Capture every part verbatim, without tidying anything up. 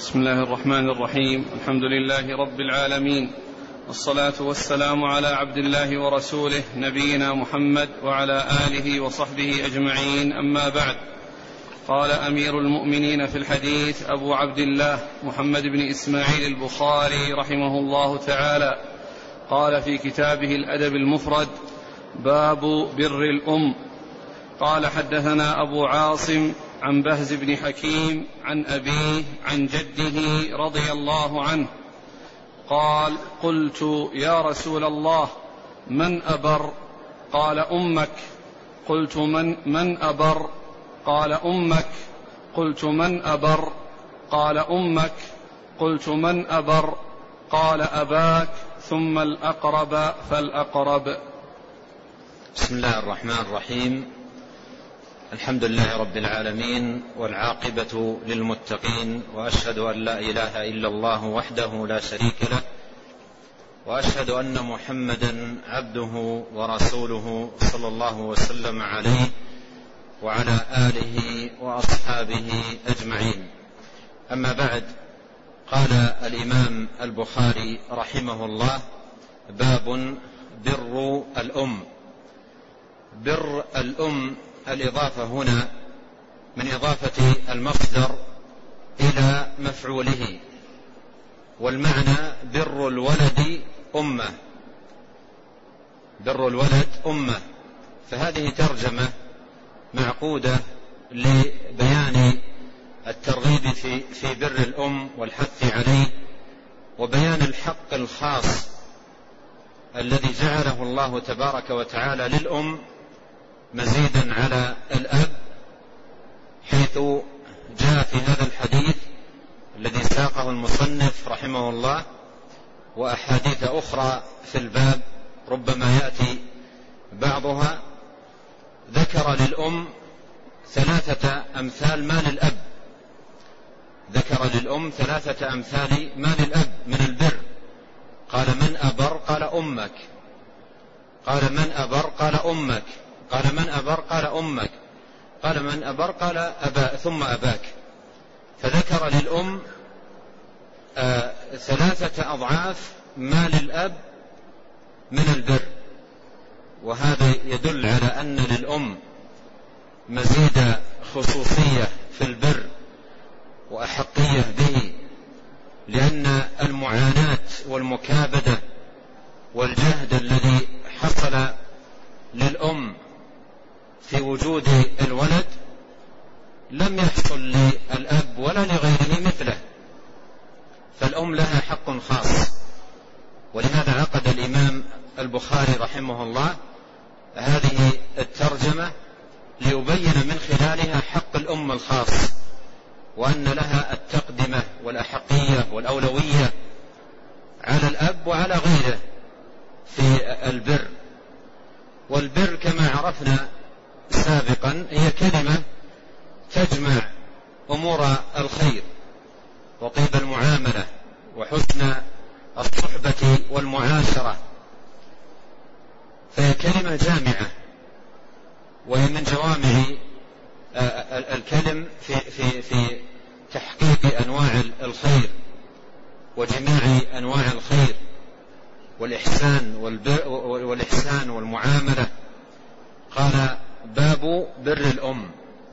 بسم الله الرحمن الرحيم. الحمد لله رب العالمين، والصلاة والسلام على عبد الله ورسوله نبينا محمد وعلى آله وصحبه أجمعين، أما بعد. قال أمير المؤمنين في الحديث أبو عبد الله محمد بن إسماعيل البخاري رحمه الله تعالى، قال في كتابه الأدب المفرد: باب بر الأم. قال حدثنا أبو عاصم عن بهز بن حكيم عن أبيه عن جده رضي الله عنه قال: قلت يا رسول الله من أبر؟ قال أمك. قلت من, من أبر؟ قال أمك. قلت من أبر؟ قال أمك. قلت من أبر؟ قال أباك، ثم الأقرب فالأقرب. بسم الله الرحمن الرحيم. الحمد لله رب العالمين، والعاقبة للمتقين، وأشهد أن لا إله إلا الله وحده لا شريك له، وأشهد أن محمدا عبده ورسوله صلى الله وسلم عليه وعلى آله وأصحابه أجمعين. أما بعد، قال الإمام البخاري رحمه الله: باب بر الأم. بر الأم، الإضافة هنا من إضافة المصدر إلى مفعوله، والمعنى بر الولد أمه، بر الولد أمه. فهذه ترجمة معقودة لبيان الترغيب في, في بر الأم والحث عليه، وبيان الحق الخاص الذي جعله الله تبارك وتعالى للأم مزيدا على الأب، حيث جاء في هذا الحديث الذي ساقه المصنف رحمه الله وأحاديث أخرى في الباب ربما يأتي بعضها، ذكر للأم ثلاثة أمثال ما للأب، ذكر للأم ثلاثة أمثال ما للأب من البر. قال: من أبر؟ قال أمك. قال: من أبر؟ قال أمك. قال: من أبر؟ قال أمك. قال: من أبر؟ قال أبا ثم أباك. فذكر للأم آه ثلاثة أضعاف ما للأب من البر، وهذا يدل على أن للأم مزيد خصوصية في البر وأحقية به، لأن المعاناة والمكابدة والجهد الذي حصل للأم في وجود الولد لم يحصل للأب ولا لغيره مثله، فالأم لها حق خاص. ولهذا عقد الإمام البخاري رحمه الله هذه الترجمة ليبين من خلالها حق الأم الخاص، وأن لها التقدمة والأحقية والأولوية على الأب وعلى غيره في البر. والبر كما عرفنا سابقا هي كلمة تجمع أمور الخير وطيب المعاملة وحسن الصحبة والمعاشرة، فهي كلمة جامعة، وهي من جوامع الكلم في, في, في تحقيق أنواع الخير وجميع أنواع الخير والإحسان والإحسان والمعاملة. قال: باب بر الأم.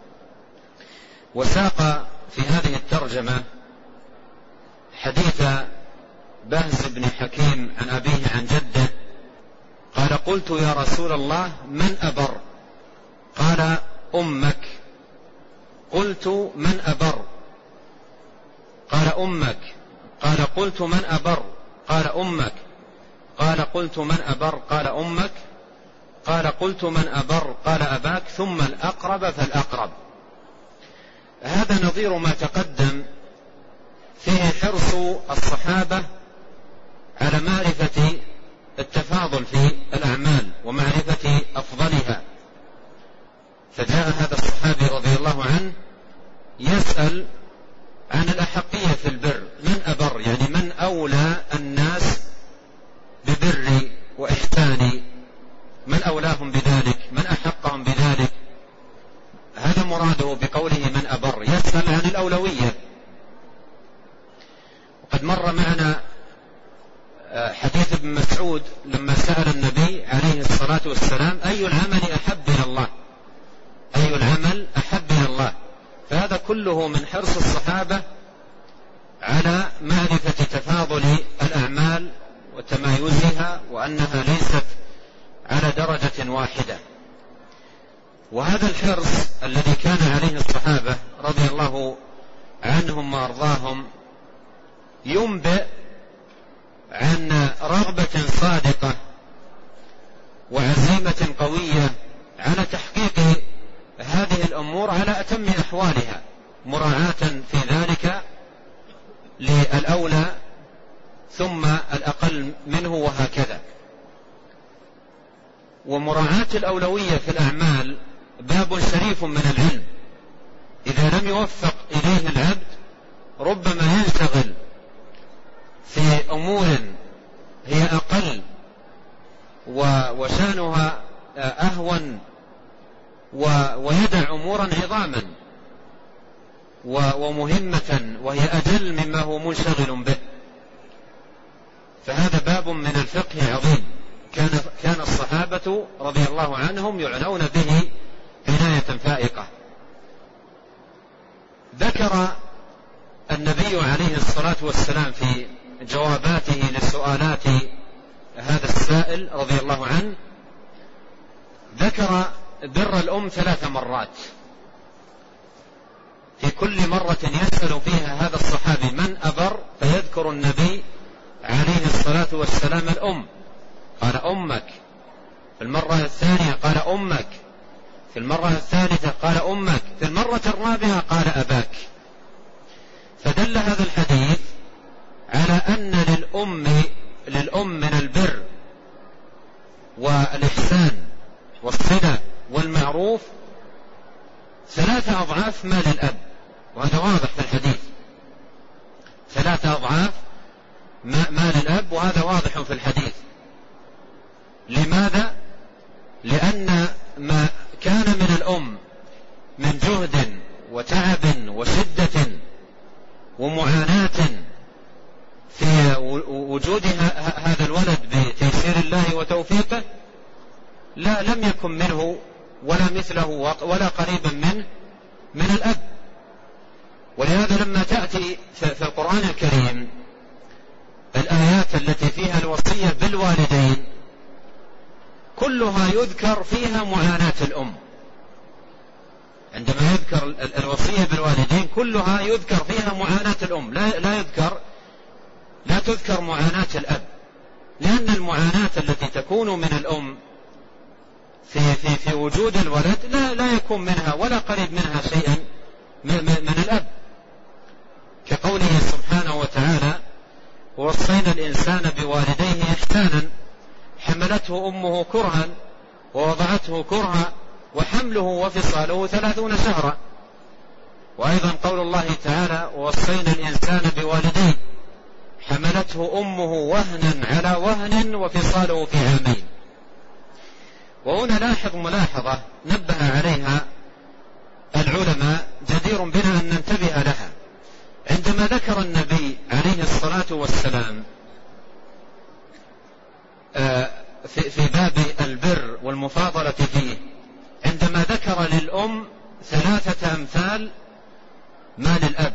وساق في هذه الترجمة حديث بهز بن حكيم عن أبيه عن جده قال: قلت يا رسول الله من أبر؟ قال: أمك. قلت: من أبر؟ قال: أمك. قال: قلت: من أبر؟ قال: أمك. قال: قلت: من أبر؟ قال: أمك. قال: قلت: من أبر؟ قال: أباك، ثم الأقرب فالأقرب. هذا نظير ما تقدم، فيه حرص الصحابة على معرفة التفاضل في الأعمال ومعرفة أفضلها. فجاء هذا الصحابي رضي الله عنه يسأل عن الأحقية في البر، من أبر؟ يعني من أولى الناس ببر وإحسان، من أولاهم بذلك، من أحقهم بذلك. هذا مراده بقوله من أبر، يسأل عن الأولوية، وقد مر معنا حديث ابن مسعود لما سأل النبي عليه الصلاة والسلام أي العمل أحب إلى الله، أي العمل أحب إلى الله. فهذا كله من حرص الصحابة على معرفة تفاضل الأعمال وتمايزها، وأنها ليست على درجة واحدة. وهذا الحرص الذي كان عليه الصحابة رضي الله عنهم وأرضاهم ينبئ عن رغبة صادقة وعزيمة قوية على تحقيق هذه الأمور على أتم أحوالها، مراعاة في ذلك للأولى ثم الأقل منه وهكذا. ومراعاة الأولوية في الأعمال باب شريف من العلم، إذا لم يوفق إليه العبد ربما ينشغل في أمور هي أقل وشانها أهون ويدع أمورا عظاما ومهمة وهي أجل مما هو منشغل به. فهذا باب من الفقه عظيم كان كان الصحابة رضي الله عنهم يعنون به عناية فائقة. ذكر النبي عليه الصلاة والسلام في جواباته لسؤالات هذا السائل رضي الله عنه، ذكر بر الأم ثلاث مرات. في كل مرة يسأل فيها هذا الصحابي من أبر، فيذكر النبي عليه الصلاة والسلام الأم، قال أمك. في المرة الثانية قال أمك. في المرة الثالثة قال أمك. في المرة الرابعة قال أباك. فدل هذا الحديث على أن للأم للأم من البر والإحسان والصلة والمعروف ثلاثة أضعاف ما للأب، وهذا واضح في الحديث، ثلاثة أضعاف ما للأب، وهذا واضح في الحديث. لماذا؟ لأن ما كان من الأم من جهد وتعب وشدة ومعاناة في وجود هذا الولد بتيسير الله وتوفيقه، لا لم يكن منه ولا مثله ولا قريبا منه من الأب. ولهذا لما تأتي في القرآن الكريم الآيات التي فيها الوصية بالوالدين كلها يذكر فيها معاناة الأم. عندما يذكر الوصية بالوالدين كلها يذكر فيها معاناة الأم، لا, لا يذكر لا تذكر معاناة الأب، لأن المعاناة التي تكون من الأم في, في, في وجود الولد لا, لا يكون منها ولا قريب منها شيئا من, من الأب، كقوله سبحانه وتعالى ووصينا الإنسان بوالديه إحسانا حملته أمه كرها ووضعته كرها وحمله وفصاله ثلاثون شهرا. وأيضا قول الله تعالى ووصينا الإنسان بوالديه حملته أمه وهنا على وهن وفصاله في عامين. وهنا لاحظ ملاحظة نبه عليها العلماء جدير بنا أن ننتبه لها. عندما ذكر النبي عليه الصلاة والسلام في باب البر والمفاضلة فيه، عندما ذكر للأم ثلاثة أمثال ما للأب،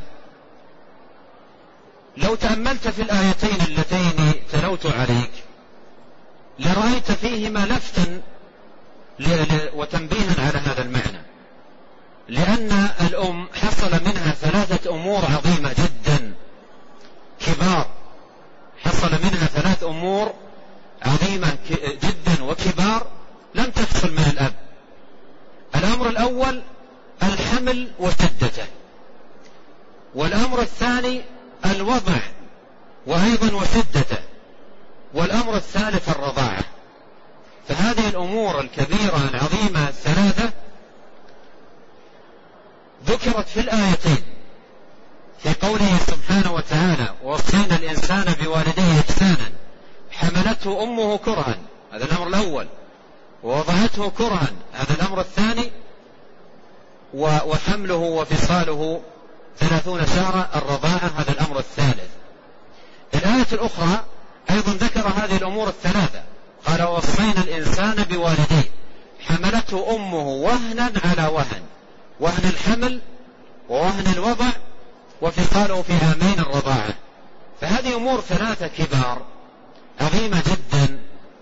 لو تأملت في الآيتين اللتين تلوت عليك لرأيت فيهما لفتا وتنبيها على هذا المعنى، لأن الأم حصل منها ثلاثة أمور عظيمة جدا كبار، حصل منها ثلاث أمور عظيمة جدا وكبار لم تحصل من الأب. الأمر الأول الحمل وشدته، والأمر الثاني الوضع وأيضا وشدته، والأمر الثالث الرضاعة. فهذه الأمور الكبيرة العظيمة الثلاثة ذكرت في الآيتين في قوله سبحانه وتعالى ووصينا الإنسان بوالديه إحسانا حملته أمه كرها، هذا الأمر الأول، ووضعته كرها، هذا الأمر الثاني، وحمله وفصاله ثلاثون شهرا الرضاعة، هذا الأمر الثالث. الآية الأخرى أيضا ذكر هذه الأمور الثلاثة، قال ووصينا الإنسان بوالديه حملته أمه وهنا على وهن، وهن الحمل ووهن الوضع وفصاله في عامين الرضاعة. فهذه أمور ثلاثة كبار عظيمة جدا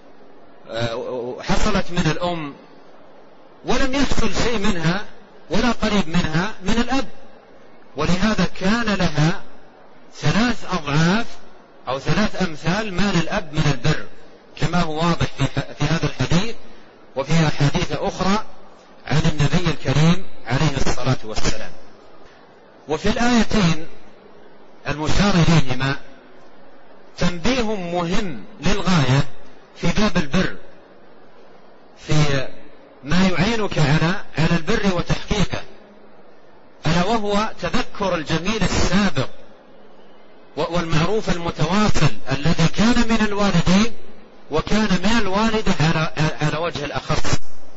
حصلت من الأم، ولم يحصل شيء منها ولا قريب منها من الأب، ولهذا كان لها ثلاث أضعاف أو ثلاث أمثال ما للأب من البر، كما هو واضح في هذا الحديث وفي أحاديث أخرى عن النبي الكريم عليه الصلاة والسلام. وفي الآيتين المشار إليهما تنبيه مهم للغاية في باب البر، في ما يعينك على على البر وتحقيقه، ألا وهو تذكر الجميل السابق والمعروف المتواصل الذي كان من الوالدين وكان من الوالدة على على وجه الأخص.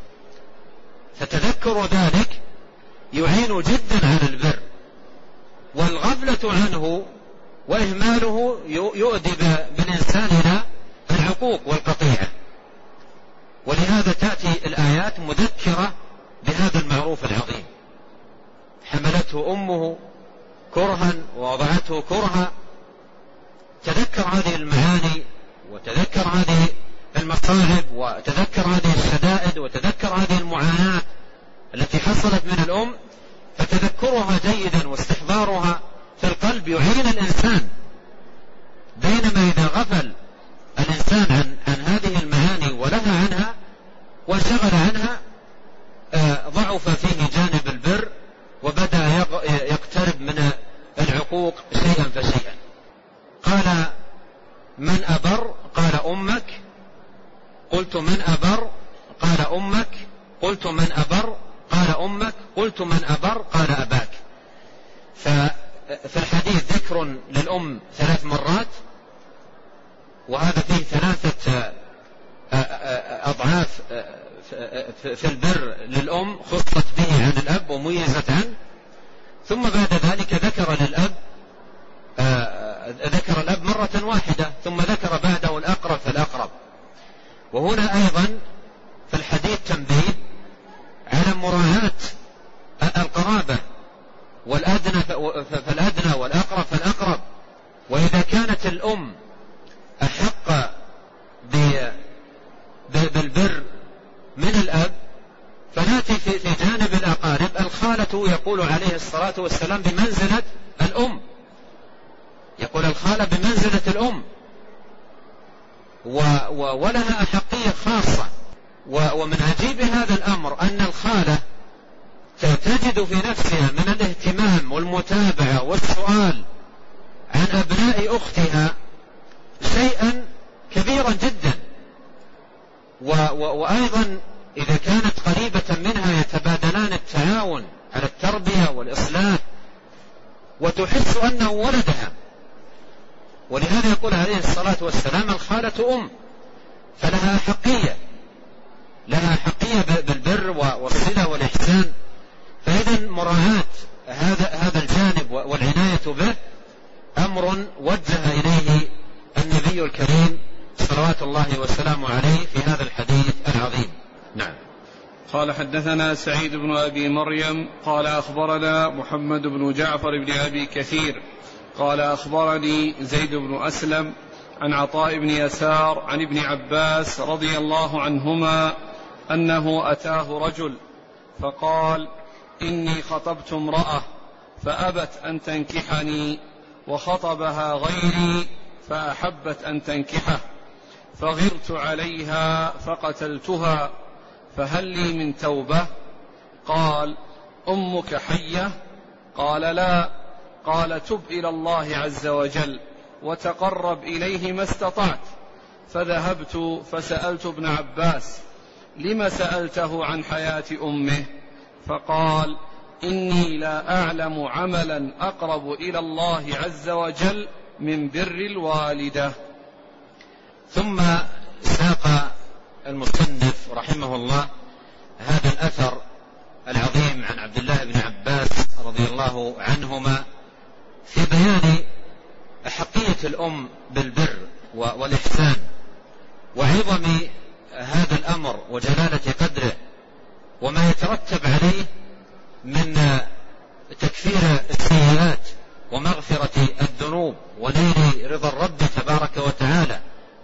فتذكر ذلك يعين جدا على البر، والغفلة عنه وإهماله يؤدي بالإنسان إلى العقوق والقطيعة. ولهذا تأتي الآيات مذكرة بهذا المعروف العظيم. حملته أمه كرها ووضعته كرها. تذكر هذه المعاني وتذكر هذه المصاعب وتذكر هذه الشدائد وتذكر هذه المعاناة التي حصلت من الأم، فتذكرها جيدا واستحضارها في القلب يعين الإنسان. بينما إذا غفل الإنسان عن, عن هذه المعاني ولها عنها وانشغل عنها ضعف فيه جانب البر وبدأ يقترب من العقوق شيئا فشيئا. قال من أبر؟ قال أمك. قلت من أبر؟ قال أمك. قلت من أبر؟ قال أمك. قلت من أبر؟ قال أباك. ففي الحديث ذكر للأم ثلاث مرات، وهذا فيه ثلاثة أضعاف في البر للأم خصت به عن الأب وميزت عنه. ثم بعد ذلك ذكر للأب ذكر الأب مرة واحدة، ثم ذكر بعده الأقرب فالأقرب. وهنا أيضا في الحديث تنبيه على مراعاة القرابة، والأدنى فالأدنى والأقرب فالأقرب. وإذا كانت الأم أحق بالبر من الأب، فنأتي في جانب الأقارب الخالة يقول عليه الصلاة والسلام بمنزلة الأم، يقول الخالة بمنزلة الأم، ولها أحقية خاصة. ومن عجيب هذا الأمر أن الخالة تجد في نفسها من الاهتمام والمتابعة والسؤال عن أبناء أختها شيئا كبيرا جدا. وأيضا إذا كانت قريبة منها يتبادلان التعاون على التربية والإصلاح، وتحس أنه ولدها. ولهذا يقول عليه الصلاة والسلام الخالة أم، فلها حقية، لها حقية بالبر والصلة والإحسان. فإذا مراعاة هذا هذا الجانب والعناية به أمر وجه إليه النبي الكريم صلوات الله وسلامه عليه في هذا الحديث العظيم. نعم. قال حدثنا سعيد بن أبي مريم قال أخبرنا محمد بن جعفر بن أبي كثير قال أخبرني زيد بن أسلم عن عطاء بن يسار عن ابن عباس رضي الله عنهما أنه أتاه رجل فقال إني خطبت امرأة فأبت أن تنكحني، وخطبها غيري فأحبت أن تنكحه، فغرت عليها فقتلتها، فهل لي من توبة؟ قال أمك حية؟ قال لا. قال تب إلى الله عز وجل وتقرب إليه ما استطعت. فذهبت فسألت ابن عباس لم سألته عن حياة أمه؟ فقال إني لا أعلم عملا أقرب إلى الله عز وجل من بر الوالدة. ثم ساق المصنف رحمه الله هذا الأثر العظيم عن عبد الله بن عباس رضي الله عنهما في بيان أحقية الأم بالبر والإحسان وعظم هذا الأمر وجلالة قدره وما يترتب عليه من تكفير السيئات ومغفرة الذنوب ونيل رضا الرب تبارك وتعالى.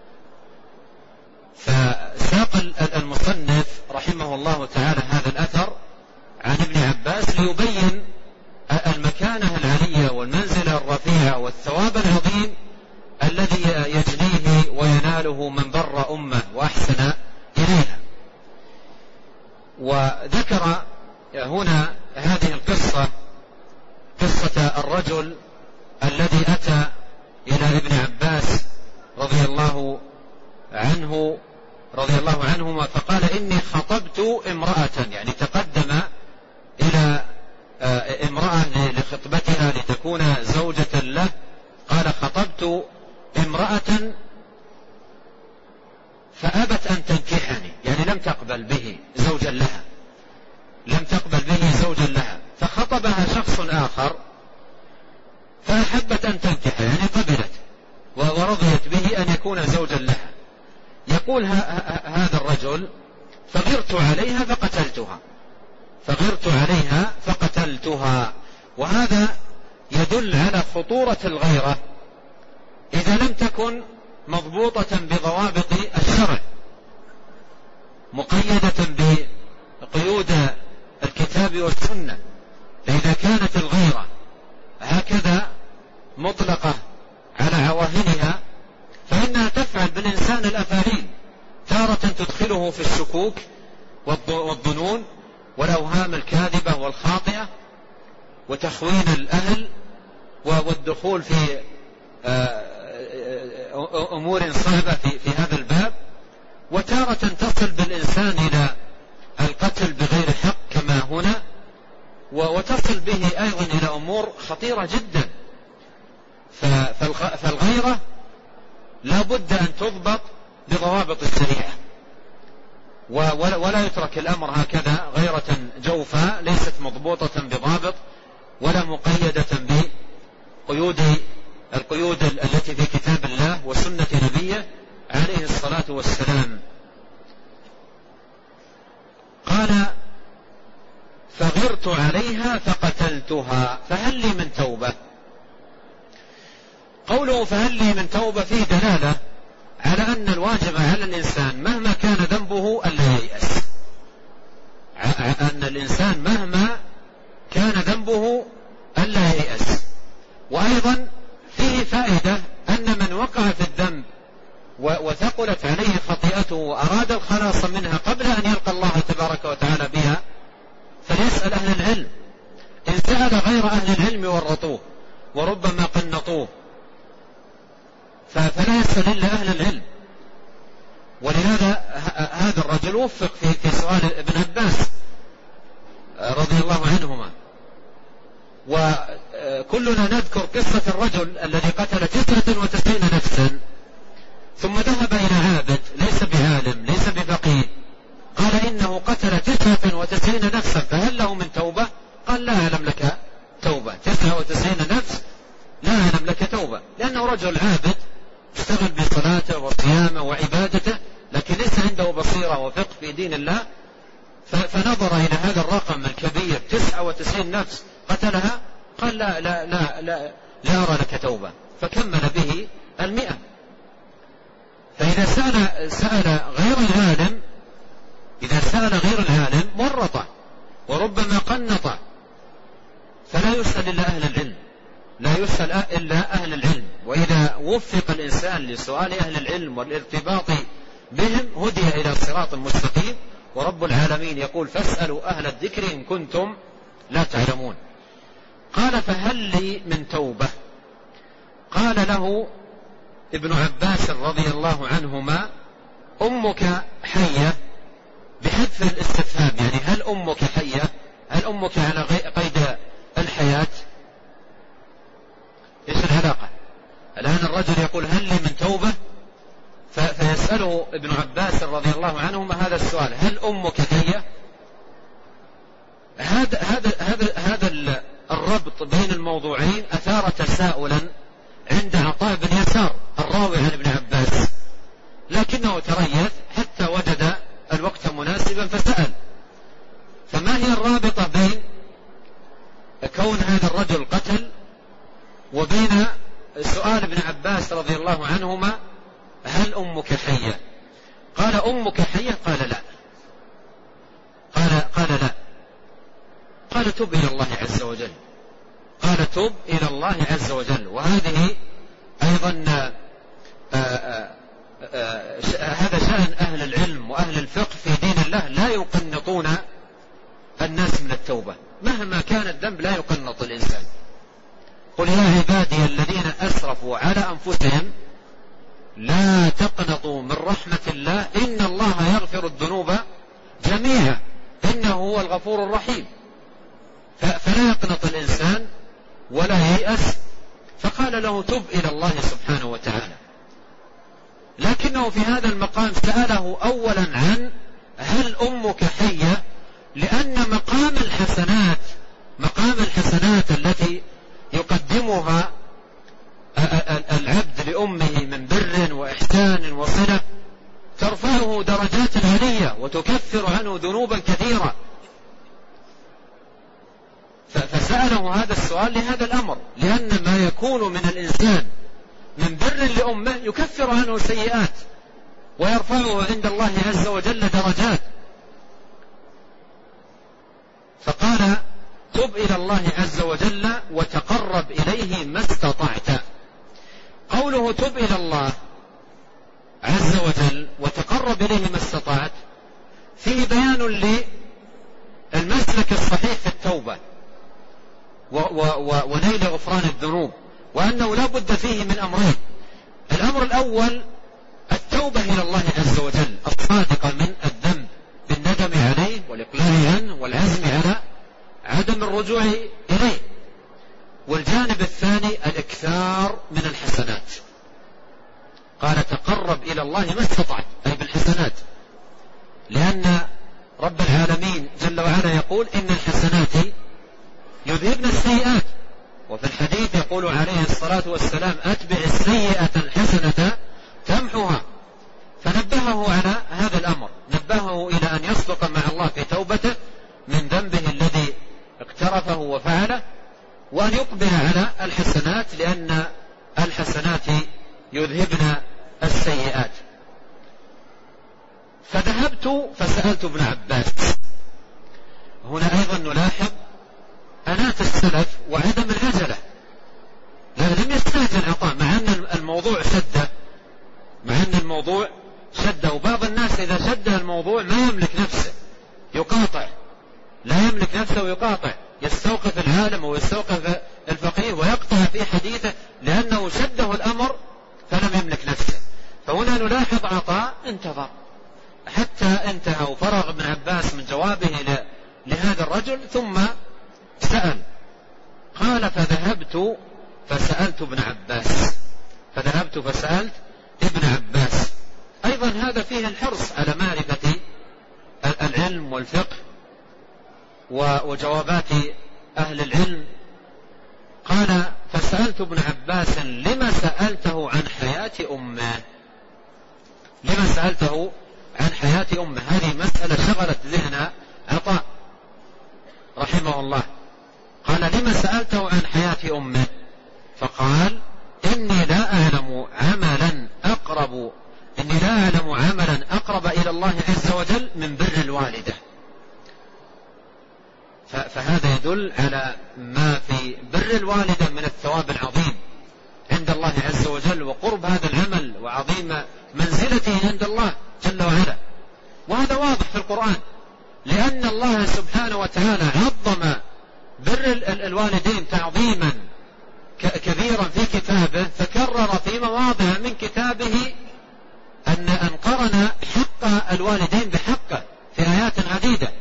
فساق المصنف رحمه الله تعالى هذا الأثر عن ابن عباس ليبين المكانة العلية والمنزلة الرفيعة والثواب العظيم الذي يجنيه ويناله من بر أمه وأحسن إليها. وذكر هنا هذه القصة، قصة الرجل الذي أتى إلى ابن عباس رضي الله عنه رضي الله عنهما فقال إني خطبت امرأة، يعني تقدم إلى امرأة لخطبتها لتكون زوجة له. قال خطبت امرأة فأبت أن تنكحني، يعني لم تقبل به زوجا لها، لم تقبل به زوجا لها، فخطبها شخص آخر فأحبت أن تنكح، يعني قبلت ورضيت به أن يكون زوجا لها. يقول هذا الرجل فغرت عليها فقتلتها، فغرت عليها فقتلتها. وهذا يدل على خطورة الغيرة إذا لم تكن مضبوطة بضوابط الشرع، مقيدة بقيود الكتاب والسنة. فإذا كانت الغيرة هكذا مطلقة على عواهنها فإنها تفعل بالإنسان الأفعال، تارة تدخله في الشكوك والظنون والأوهام الكاذبة والخاطئة وتخوين الأهل والدخول في أمور صعبة في هذا الباب، وتارة تصل بالإنسان إلى القتل بغير حق كما هنا، وتصل به أيضا إلى أمور خطيرة جدا. فالغيرة لا بد أن تضبط بضوابط الشريعة، ولا يترك الأمر هكذا غيرة جوفاء ليست مضبوطة بضابط ولا مقيدة بقيود القيود التي في كتاب الله وسنة نبيه عليه الصلاة والسلام. قال فغرت عليها فقتلتها فهل لي من توبة؟ قوله فهل لي من توبة فيه دلالة على أن الواجب على الإنسان مهما كان ذنبه ألا ييأس، أن الإنسان مهما كان ذنبه ألا ييأس. وأيضا فيه فائدة أن من وقع في الذنب وثقلت عليه خطيئته وأراد الخلاص منها قبل أن يلقى الله تبارك وتعالى بها فليسأل أهل العلم. إن سأل غير أهل العلم ورطوه وربما قنطوه، فلا يسأل إلا أهل العلم. ولهذا هذا الرجل وفق في, في سؤال ابن عباس رضي الله عنهما. وكلنا نذكر قصة الرجل الذي قتل تسعة وتسعين نفسا ثم ذهب إلى عابد ليس بعالم ليس بفقيه، قال إنه قتل تسعة وتسعين نفسا فهل له من توبة؟ قال لا أعلم لك توبة، تسعة وتسعين نفس لا أعلم لك توبة، لأنه رجل عابد اشتغل بصلاته وصيامه وعبادته لكن ليس عنده بصيرة وفقه في دين الله، فنظر إلى هذا الرقم الكبير تسعة وتسعين نفس قتلها قال لا لا لا لا, لا أرى لك توبة، فكمل به المئة. فإذا سأل, سأل غير العالم إذا سأل غير العالم ورطه وربما قنطه، فلا يسأل إلا أهل العلم، لا يسأل إلا أهل العلم. وإذا وفق الإنسان لسؤال أهل العلم والارتباط بهم هدي إلى صراط مستقيم. ورب العالمين يقول فاسألوا أهل الذكر إن كنتم لا تعلمون. قال فهل لي من توبة؟ قال له ابن عباس رضي الله عنهما أمك حية، بحذف الاستفهام، يعني هل أمك حية؟ هل أمك على قيد الحياة؟ إيش العلاقة؟ الآن الرجل يقول هل لي من توبة، فيسأله ابن عباس رضي الله عنهما هذا السؤال هل أمك حية؟ هذا هذا هذا هذا الربط بين الموضوعين أثار تساؤلا عند عطاء بن يسار الراوي عن ابن عباس، لكنه تريث حتى وجد الوقت مناسبا فسأل. فما هي الرابطة بين كون هذا الرجل قتل وبين سؤال ابن عباس رضي الله عنهما هل أمك حية؟ قال أمك حية؟ قال لا. قال قال لا. قال تب إلى الله عز وجل. قال تب إلى الله عز وجل. وهذه أيضا آآ آآ آآ هذا شأن أهل العلم وأهل الفقه في دين الله، لا يقنطون الناس من التوبة مهما كان الذنب، لا يقنط الإنسان. قل يا عبادي الذين أسرفوا على أنفسهم لا تقنطوا من رحمة الله إن الله يغفر الذنوب جميعا إنه هو الغفور الرحيم. فلا يقنط الإنسان ولا ييأس. فقال له تب إلى الله سبحانه وتعالى. لكنه في هذا المقام سأله أولا عن هل أمك حية، لأن مقام الحسنات مقام الحسنات التي يقدمها العبد لأمه من بر وإحسان وصلة ترفعه درجات عالية وتكفر عنه ذنوبا كثيرة. فسأله هذا السؤال لهذا الأمر، لأن ما يكون من الإنسان من بر لأمه يكفر عنه سيئات ويرفعه عند الله عز وجل درجات. فقال تب إلى الله عز وجل وتقرب إليه ما استطعت. قوله تب إلى الله عز وجل وتقرب إليه ما استطعت فيه بيان للمسلك الصحيح في التوبة ونيل غفران الذنوب، وأنه لا بد فيه من أمرين. الأمر الأول التوبة إلى الله عز وجل الصادقة من الذنب بالندم عليه والإقلاع عنه والعزم على عدم الرجوع إليه. والجانب الثاني الإكثار من الحسنات. قال تقرب إلى الله ما استطعت أي بالحسنات، لأن رب العالمين جل وعلا يقول إن الحسنات يذهبن السيئات. وفي الحديث يقول عليه الصلاة والسلام أتبع السيئة الحسنة تمحها. فنبهه على هذا الأمر، نبهه إلى أن يصدق مع الله في توبته من ذنبه الذي اقترفه وفعله، وأن يقبل على الحسنات لأن الحسنات يذهبن السيئات. فذهبت فسألت ابن عباس. هنا أيضا نلاحظ أنات السلف وعدم العجلة، لم يستعجل عطاء مع أن الموضوع شدة مع أن الموضوع شدة وبعض الناس إذا شد الموضوع ما يملك نفسه يقاطع، لا يملك نفسه ويقاطع، يستوقف العالم ويستوقف الفقيه ويقطع في حديثه لأنه شده الأمر فلم يملك نفسه. فهنا نلاحظ عطاء انتظر حتى انتهى وفرغ ابن عباس من جوابه لهذا الرجل ثم سأل. قال فذهبت فسألت ابن عباس فذهبت فسألت ابن عباس. أيضا هذا فيه الحرص على معرفة العلم والفقه وجوابات أهل العلم. قال فسألت ابن عباس لما سألته عن حياة أمه لما سألته عن حياة أمه. هذه مسألة شغلت ذهن عطاء رحمه الله. قال لما سألته عن حياة أمه؟ فقال إني لا أعلم عملا أقرب إني لا أعلم عملا أقرب إلى الله عز وجل من بر الوالدة. فهذا يدل على ما في بر الوالدة من الثواب العظيم عند الله عز وجل وقرب هذا العمل وعظيم منزلته عند الله جل وعلا. وهذا واضح في القرآن، لأن الله سبحانه وتعالى عظم بر الوالدين تعظيما كبيرا في كتابه، فكرر في مواضع من كتابه أن أن قرن حق الوالدين بحقه في آيات عديدة.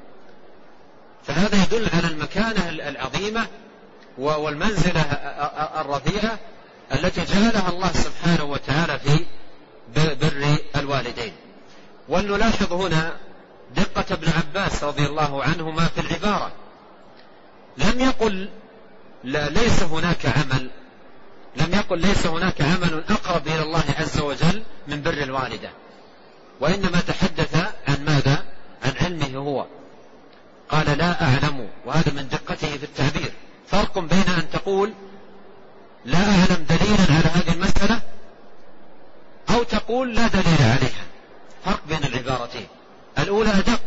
فهذا يدل على المكانة العظيمة والمنزلة الرفيعة التي جعلها الله سبحانه وتعالى في بر الوالدين. ولنلاحظ هنا دقة ابن عباس رضي الله عنهما في العبارة. لم يقل لا ليس هناك عمل لم يقل ليس هناك عمل أقرب إلى الله عز وجل من بر الوالدة، وإنما تحدث عن ماذا؟ عن علمه هو. قال لا أعلم، وهذا من دقته في التعبير. فرق بين أن تقول لا أعلم دليلا على هذه المسألة أو تقول لا دليل عليها، فرق بين العبارتين. الأولى أدق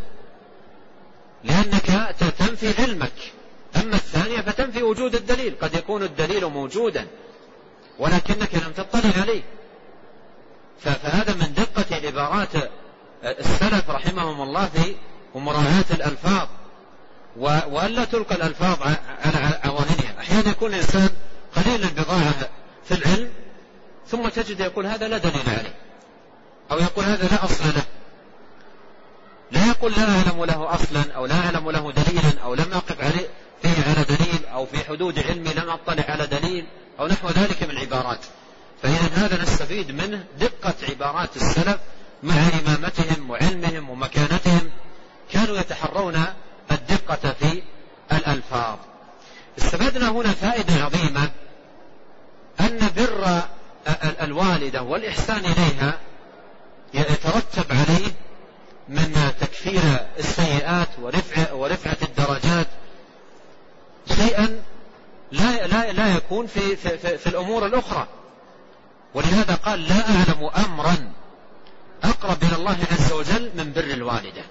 لأنك تنفي علمك، أما الثانية فتنفي وجود الدليل. قد يكون الدليل موجودا ولكنك لم تطلع عليه. فهذا من دقة عبارات السلف رحمهم الله في ومراعاة الألفاظ، وألا تلقى الألفاظ على عوانها. أحيانا يكون الإنسان قليل البضاعة في العلم ثم تجد يقول هذا لا دليل عليه، أو يقول هذا لا أصل له. لا يقول لا أعلم له أصلا أو لا أعلم له دليلا أو لم أقف عليه فيه على دليل أو في حدود علمي لم أطلع على دليل أو نحو ذلك من العبارات. فإذا هذا نستفيد منه دقة عبارات السلف مع إمامتهم وعلمهم ومكانتهم، كانوا يتحرون الدقة في الألفاظ. استفدنا هنا فائدة عظيمة، أن بر الوالدة والإحسان إليها يترتب عليه من تكفير السيئات ورفع ورفعة الدرجات شيئا لا لا لا يكون في في, في, في الأمور الأخرى. ولهذا قال لا أعلم أمرا أقرب إلى الله عز وجل من بر الوالدة.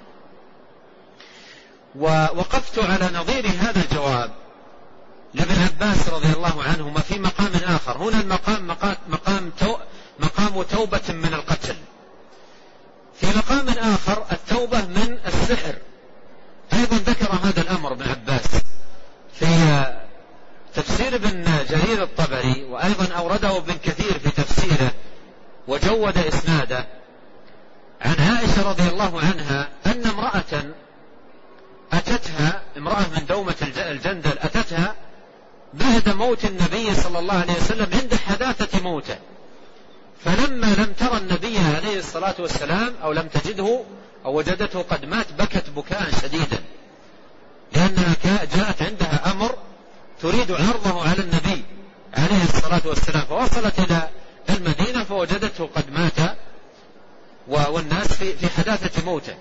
ووقفت على نظير هذا الجواب لابن عباس رضي الله عنهما في مقام آخر. هنا المقام مقام, مقام, تو مقام توبة من القتل، في مقام آخر التوبة من السحر. أيضا ذكر هذا الأمر ابن عباس في تفسير ابن جرير الطبري، وأيضا أورده ابن كثير في تفسيره وجود إسناده عن عائشة رضي الله عنها أن امرأة أتتها، امرأة من دومة الجندل أتتها بعد موت النبي صلى الله عليه وسلم عند حداثة موته، فلما لم ترى النبي عليه الصلاة والسلام أو لم تجده أو وجدته قد مات بكت بكاء شديدا، لأنها جاءت عندها أمر تريد عرضه على النبي عليه الصلاة والسلام، فوصلت إلى المدينة فوجدته قد مات والناس في حداثة موته.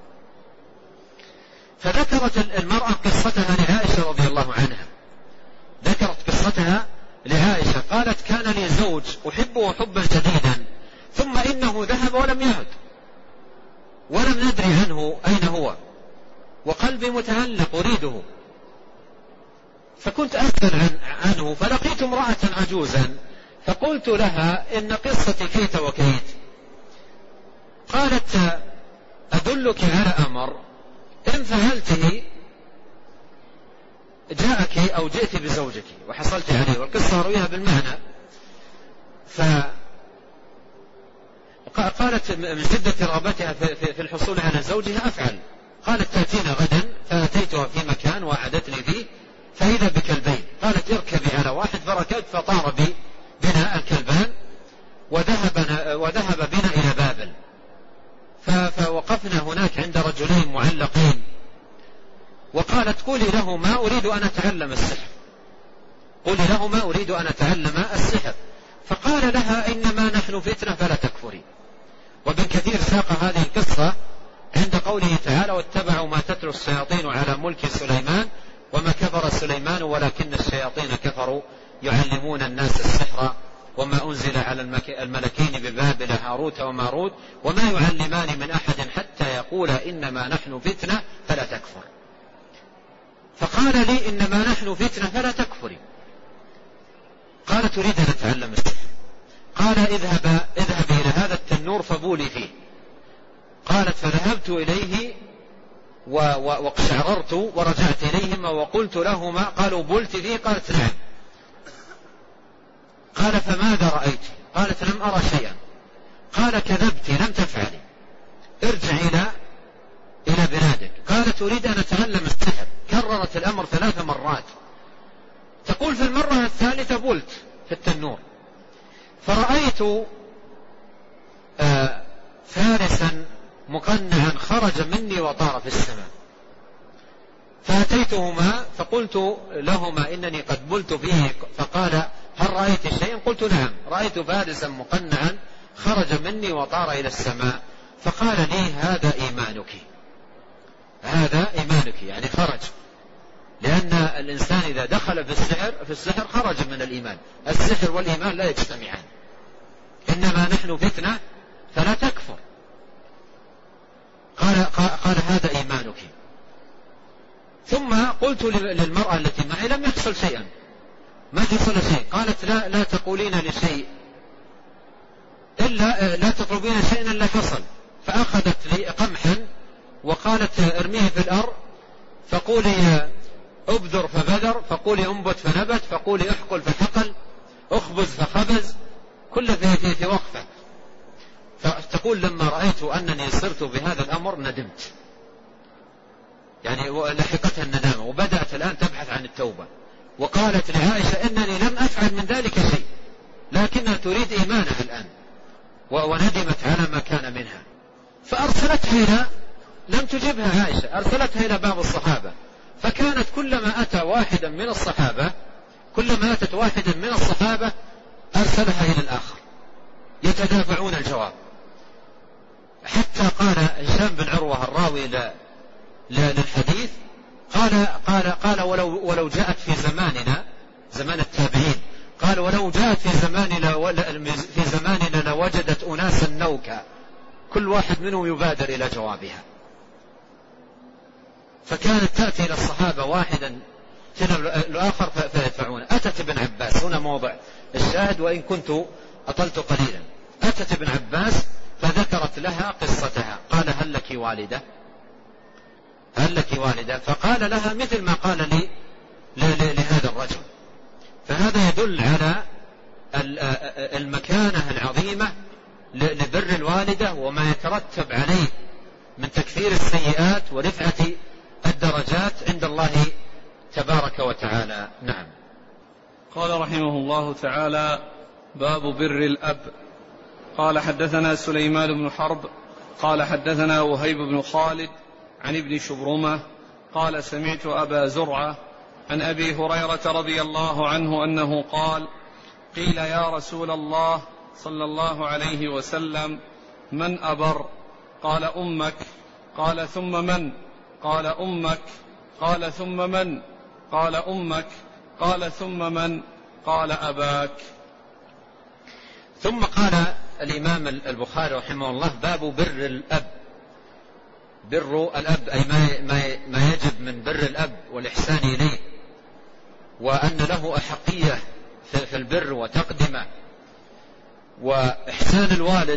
فذكرت المرأة قصتها لعائشة رضي الله عنها، ذكرت قصتها لعائشة، قالت كان لي زوج أحبه حبا شديدا ثم إنه ذهب ولم يعد ولم ندري عنه أين هو، وقلبي متعلق أريده، فكنت أسأل عن عنه فلقيت امرأة عجوزا فقلت لها إن قصتي كيت وكيت. قالت أدلك على أمر إن فعلته جاءك أو جئت بزوجك وحصلت عليه، والقصة رويها بالمعنى. فقالت من شدة رغبتها في الحصول على زوجها أفعل. قالت تأتينا غدا، فأتيتها في مكان وعدتني فيه فإذا بكلبين، قالت اركبي على واحد فركبت فطار بي بنا الكلبان وذهب, وذهب بنا إلى بابل، فوقفنا هناك عند رجلين معلقين، وقالت قولي له ما أريد أن أتعلم السحر، قولي له ما أريد أن أتعلم السحر. فقال لها إنما نحن فتنة فلا تكفري. وابن كثير ساق هذه القصة عند قوله تعالى واتبعوا ما تتلو الشياطين على ملك سليمان وما كفر سليمان ولكن الشياطين كفروا يعلمون الناس السحر وما أنزل على الملكين ببابل هاروت وماروت وما يعلمان من أحد حتى يقول إنما نحن فتنة فلا تكفر. فقال لي إنما نحن فتنة فلا تكفري. قالت تريد أن أتعلم السحر. قال اذهب اذهب إلى هذا التنور فبولي فيه. قالت فذهبت إليه واقشعررت ورجعت إليهما وقلت لهما، قالوا بلت فيه؟ قالت نعم. قال فماذا رأيت؟ قالت لم أرى شيئا. قال كذبت لم تفعلي، ارجع إلى إلى بلادك. قالت أريد أن أتعلم السحر. كررت الأمر ثلاث مرات. تقول في المرة الثالثة بلت في التنور فرأيت آه فارسا مقنعا خرج مني وطار في السماء، فأتيتهما فقلت لهما إنني قد بلت فيه، فقال هل أرأيت شيئا؟ قلت نعم، رأيت فارسا مقنعا خرج مني وطار إلى السماء. فقال لي هذا إيمانك، هذا إيمانك، يعني خرج، لأن الإنسان إذا دخل في السحر في السحر خرج من الإيمان. السحر والإيمان لا يجتمعان، إنما نحن فتنة فلا تكفر. قال, قال هذا إيمانك. ثم قلت للمرأة التي معي لم يحصل شيئا، ما حصل شيء. قالت لا, لا تقولين لشيء إلا لا تطلبين شيئا إلا حصل. فأخذت لي قمحا وقالت ارميه في الأرض، فقولي أبذر فبذر، فقولي أنبت فنبت، فقولي احقل فحقل، أخبز فخبز، كل في, في وقفة. فتقول لما رأيت أنني صرت بهذا الأمر ندمت، يعني لحقتها الندامة وبدأت الآن تبحث عن التوبة. وقالت لعائشة إنني لم أفعل من ذلك شيء، لكنها تريد إيمانها الآن وندمت على ما كان منها. فأرسلتها إلى، لم تجبها عائشة، أرسلتها إلى بعض الصحابة. فكانت كلما أتى واحدا من الصحابة كلما أتت واحدا من الصحابة أرسلها إلى الآخر يتدافعون الجواب، حتى قال هشام بن عروة الراوي للحديث قال قال قال ولو ولو جاءت في زماننا، زمان التابعين، قال ولو جاءت في زماننا في زماننا لوجدت أناسا نوكا كل واحد منهم يبادر إلى جوابها. فكانت تأتي إلى الصحابة واحدا الآخر فيدفعون. أتت ابن عباس، هنا موضع الشاهد وإن كنت أطلت قليلا. أتت ابن عباس فذكرت لها قصتها، قال هل لك والدة؟ هل لك والدة؟ فقال لها مثل ما قال لي لهذا الرجل. فهذا يدل على المكانة العظيمة لبر الوالدة وما يترتب عليه من تكثير السيئات ورفعة الدرجات عند الله تبارك وتعالى. نعم. قال رحمه الله تعالى: باب بر الأب. قال حدثنا سليمان بن حرب قال حدثنا وهيب بن خالد عن ابن شبرمة قال سمعت أبا زرعة عن أبي هريرة رضي الله عنه أنه قال: قيل يا رسول الله صلى الله عليه وسلم: من أبر؟ قال أمك. قال ثم من؟ قال أمك. قال ثم من؟ قال أمك. قال ثم من؟ قال أباك. ثم قال الإمام البخاري رحمه الله: باب بر الأب. بر الأب أي ما يجب من بر الأب والإحسان إليه، وأن له أحقية في البر وتقدمه، وإحسان الوالد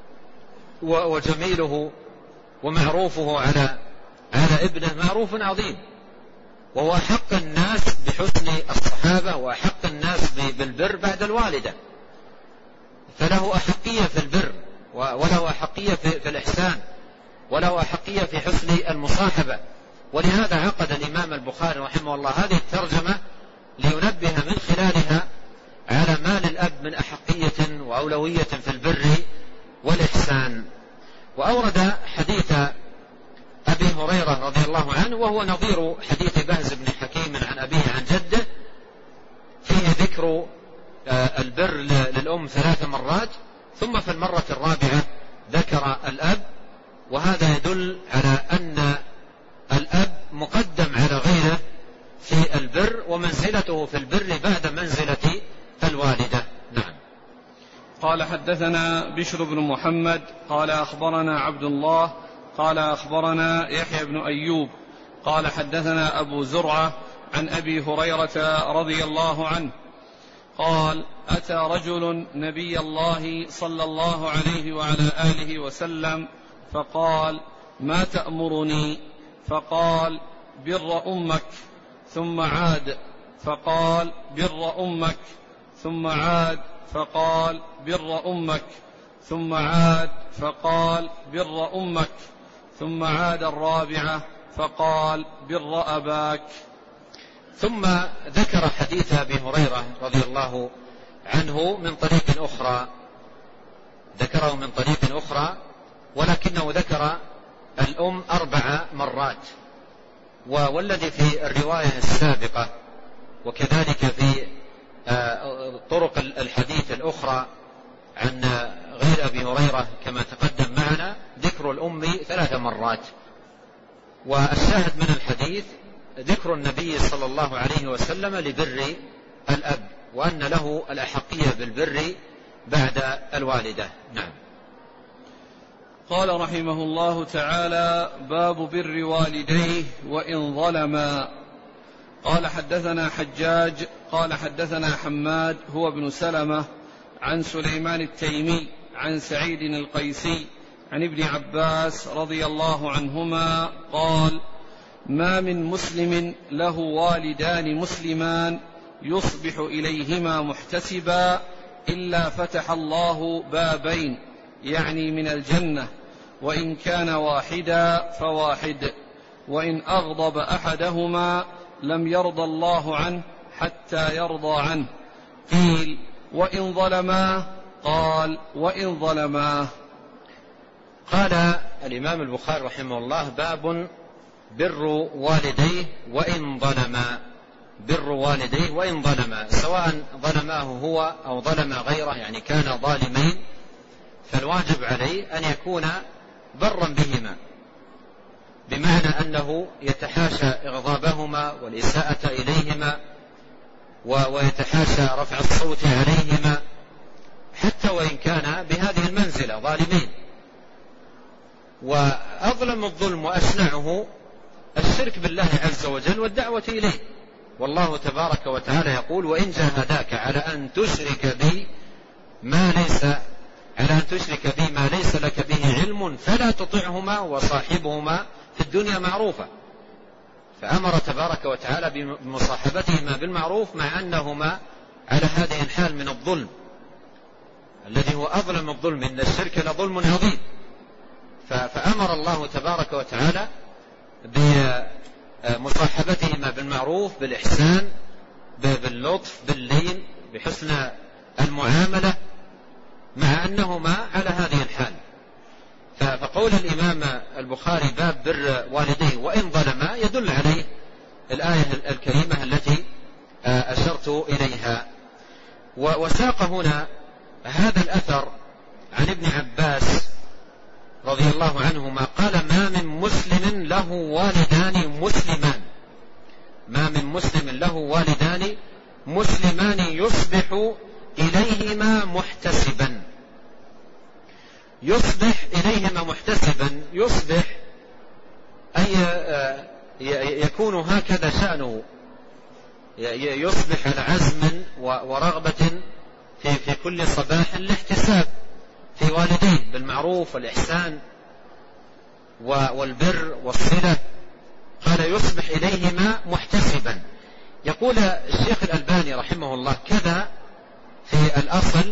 وجميله ومعروفه على على ابنه معروف عظيم، وهو أحق الناس بحسن الصحابة وأحق الناس بالبر بعد الوالدة، فله أحقية في البر وله أحقية في الإحسان وله أحقية في حسن المصاحبة. ولهذا عقد الإمام البخاري رحمه الله هذه الترجمة لينبه من خلالها على ما للأب من أحقية وأولوية في البر والإحسان. وأورد حديث أبي هريرة رضي الله عنه وهو نظير حديث بهز بن حكيم عن أبيه عن جده، فيه ذكر البر للأم ثلاث مرات، ثم في المرة الرابعة ذكر الأب. وهذا يدل على أن الأب مقدم على غيره في البر، ومنزلته في البر بعد منزلة الوالدة. نعم. قال حدثنا بشر بن محمد قال أخبرنا عبد الله قال أخبرنا يحيى بن أيوب قال حدثنا أبو زرعة عن أبي هريرة رضي الله عنه قال: أتى رجل نبي الله صلى الله عليه وعلى آله وسلم فقال: ما تأمرني؟ فقال: بر أمك. ثم عاد فقال: بر أمك. ثم عاد فقال: بر أمك. ثم عاد فقال: بر أمك. ثم عاد الرابعة فقال: بر أباك. ثم ذكر حديث أبي هريرة رضي الله عنه من طريق أخرى، ذكره من طريق أخرى، ولكنه ذكر الأم أربع مرات. والذي في الرواية السابقة وكذلك في طرق الحديث الأخرى عن غير أبي هريرة كما تقدم معنا ذكر الأم ثلاث مرات. والشاهد من الحديث ذكر النبي صلى الله عليه وسلم لبر الأب، وأن له الأحقية بالبر بعد الوالدة. نعم. قال رحمه الله تعالى: باب بر والديه وإن ظلما. قال حدثنا حجاج قال حدثنا حماد هو ابن سلمة عن سليمان التيمي عن سعيد القيسي عن ابن عباس رضي الله عنهما قال: ما من مسلم له والدان مسلمان يصبح إليهما محتسبا إلا فتح الله بابين، يعني من الجنة، وإن كان واحدا فواحد، وإن أغضب أحدهما لم يرضى الله عنه حتى يرضى عنه. قيل: وإن ظلماه؟ قال: وإن ظلماه. قال الإمام البخاري رحمه الله: باب بر والديه وإن ظلما. بر والديه وإن ظلما، سواء ظلماه هو أو ظلم غيره، يعني كان ظالمين، فالواجب عليه أن يكون برا بهما، بمعنى أنه يتحاشى إغضابهما والإساءة إليهما، ويتحاشى رفع الصوت عليهما، حتى وإن كان بهذه المنزلة ظالمين. وأظلم الظلم وأشنعه الشرك بالله عز وجل والدعوة إليه، والله تبارك وتعالى يقول: وإن جاهداك على أن تشرك بي ما ليس على أن تشرك بي ما ليس لك به علم فلا تطعهما وصاحبهما في الدنيا معروفا. فأمر تبارك وتعالى بمصاحبتهما بالمعروف، مع أنهما على هذه الحال من الظلم الذي هو أظلم الظلم، إن الشرك لظلم عظيم. فأمر الله تبارك وتعالى بمصاحبتهما بالمعروف، بالإحسان، باللطف، باللين، بحسن المعاملة، مع أنهما على هذه الحال. فقول الإمام البخاري: باب بر والديه وإن ظلما، يدل عليه الآية الكريمة التي أشرت إليها. وساق هنا هذا الأثر عن ابن عباس رضي الله عنهما قال: ما من مسلم له والدان مسلمان ما من مسلم له والدان مسلمان يصبح إليهما محتسبا. يصبح إليهما محتسبا، يصبح أي يكون هكذا شأنه، يصبح على عزم ورغبة في في كل صباح الاحتساب في والديه بالمعروف والإحسان والبر والصلة. قال: يصبح إليهما محتسبا. يقول الشيخ الألباني رحمه الله كذا في الأصل: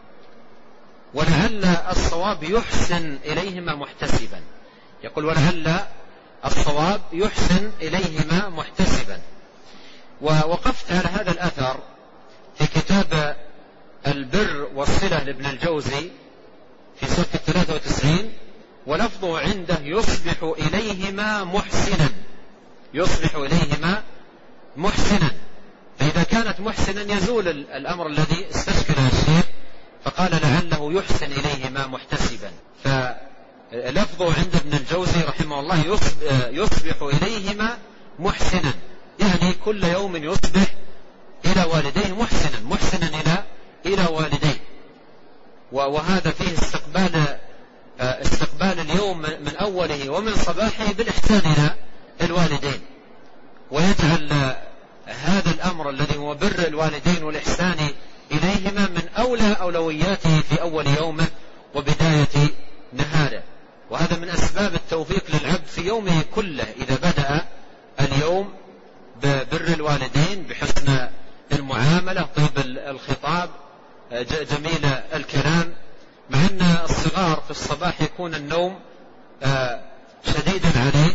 ولعل الصواب يحسن إليهما محتسبا. يقول: ولعل الصواب يحسن إليهما محتسبا. ووقفت على هذا الأثر في كتاب البر والصلة لابن الجوزي في صفحة ثلاثة وتسعين، ولفظه عنده: يصبح إليهما محسنا. يصبح إليهما محسنا. فإذا كانت محسنا يزول الأمر الذي استشكله الشيخ، فقال: لعله يحسن إليهما محتسبا. فلفظه عند ابن الجوزي رحمه الله: يصبح إليهما محسنا، يعني كل يوم يصبح إلى والديه محسنا، محسنا إلى إلى والديه. وهذا فيه استقبال استقبال اليوم من أوله ومن صباحه بالإحسان إلى الوالدين، ويجعل هذا الأمر الذي هو بر الوالدين والإحسان إليهما من أولى أولوياته في أول يومه وبداية نهاره. وهذا من أسباب التوفيق للعبد في يومه كله، إذا بدأ اليوم ببر الوالدين، بحسن المعاملة، طيب الخطاب، جميل الكلام. مع أن الصغار في الصباح يكون النوم شديدا عليه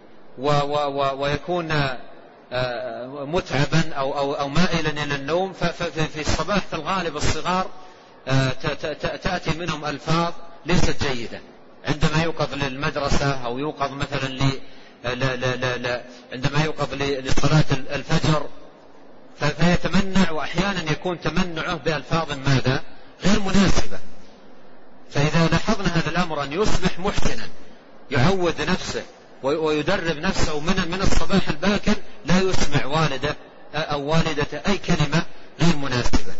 ويكون متعبا أو, أو, أو مائلا إلى النوم، ففي الصباح في الغالب الصغار تأتي منهم ألفاظ ليست جيدة. عندما يوقظ للمدرسة أو يوقظ مثلا ل لا لا لا لا عندما يوقظ لصلاة الفجر، فيتمنع، وأحيانا يكون تمنعه بألفاظ ماذا غير مناسبة. فإذا لاحظنا هذا الأمر أن يصبح محسنا، يعود نفسه ويدرب نفسه من من الصباح الباكر لا يسمع والده أو والدته أي كلمة غير مناسبة.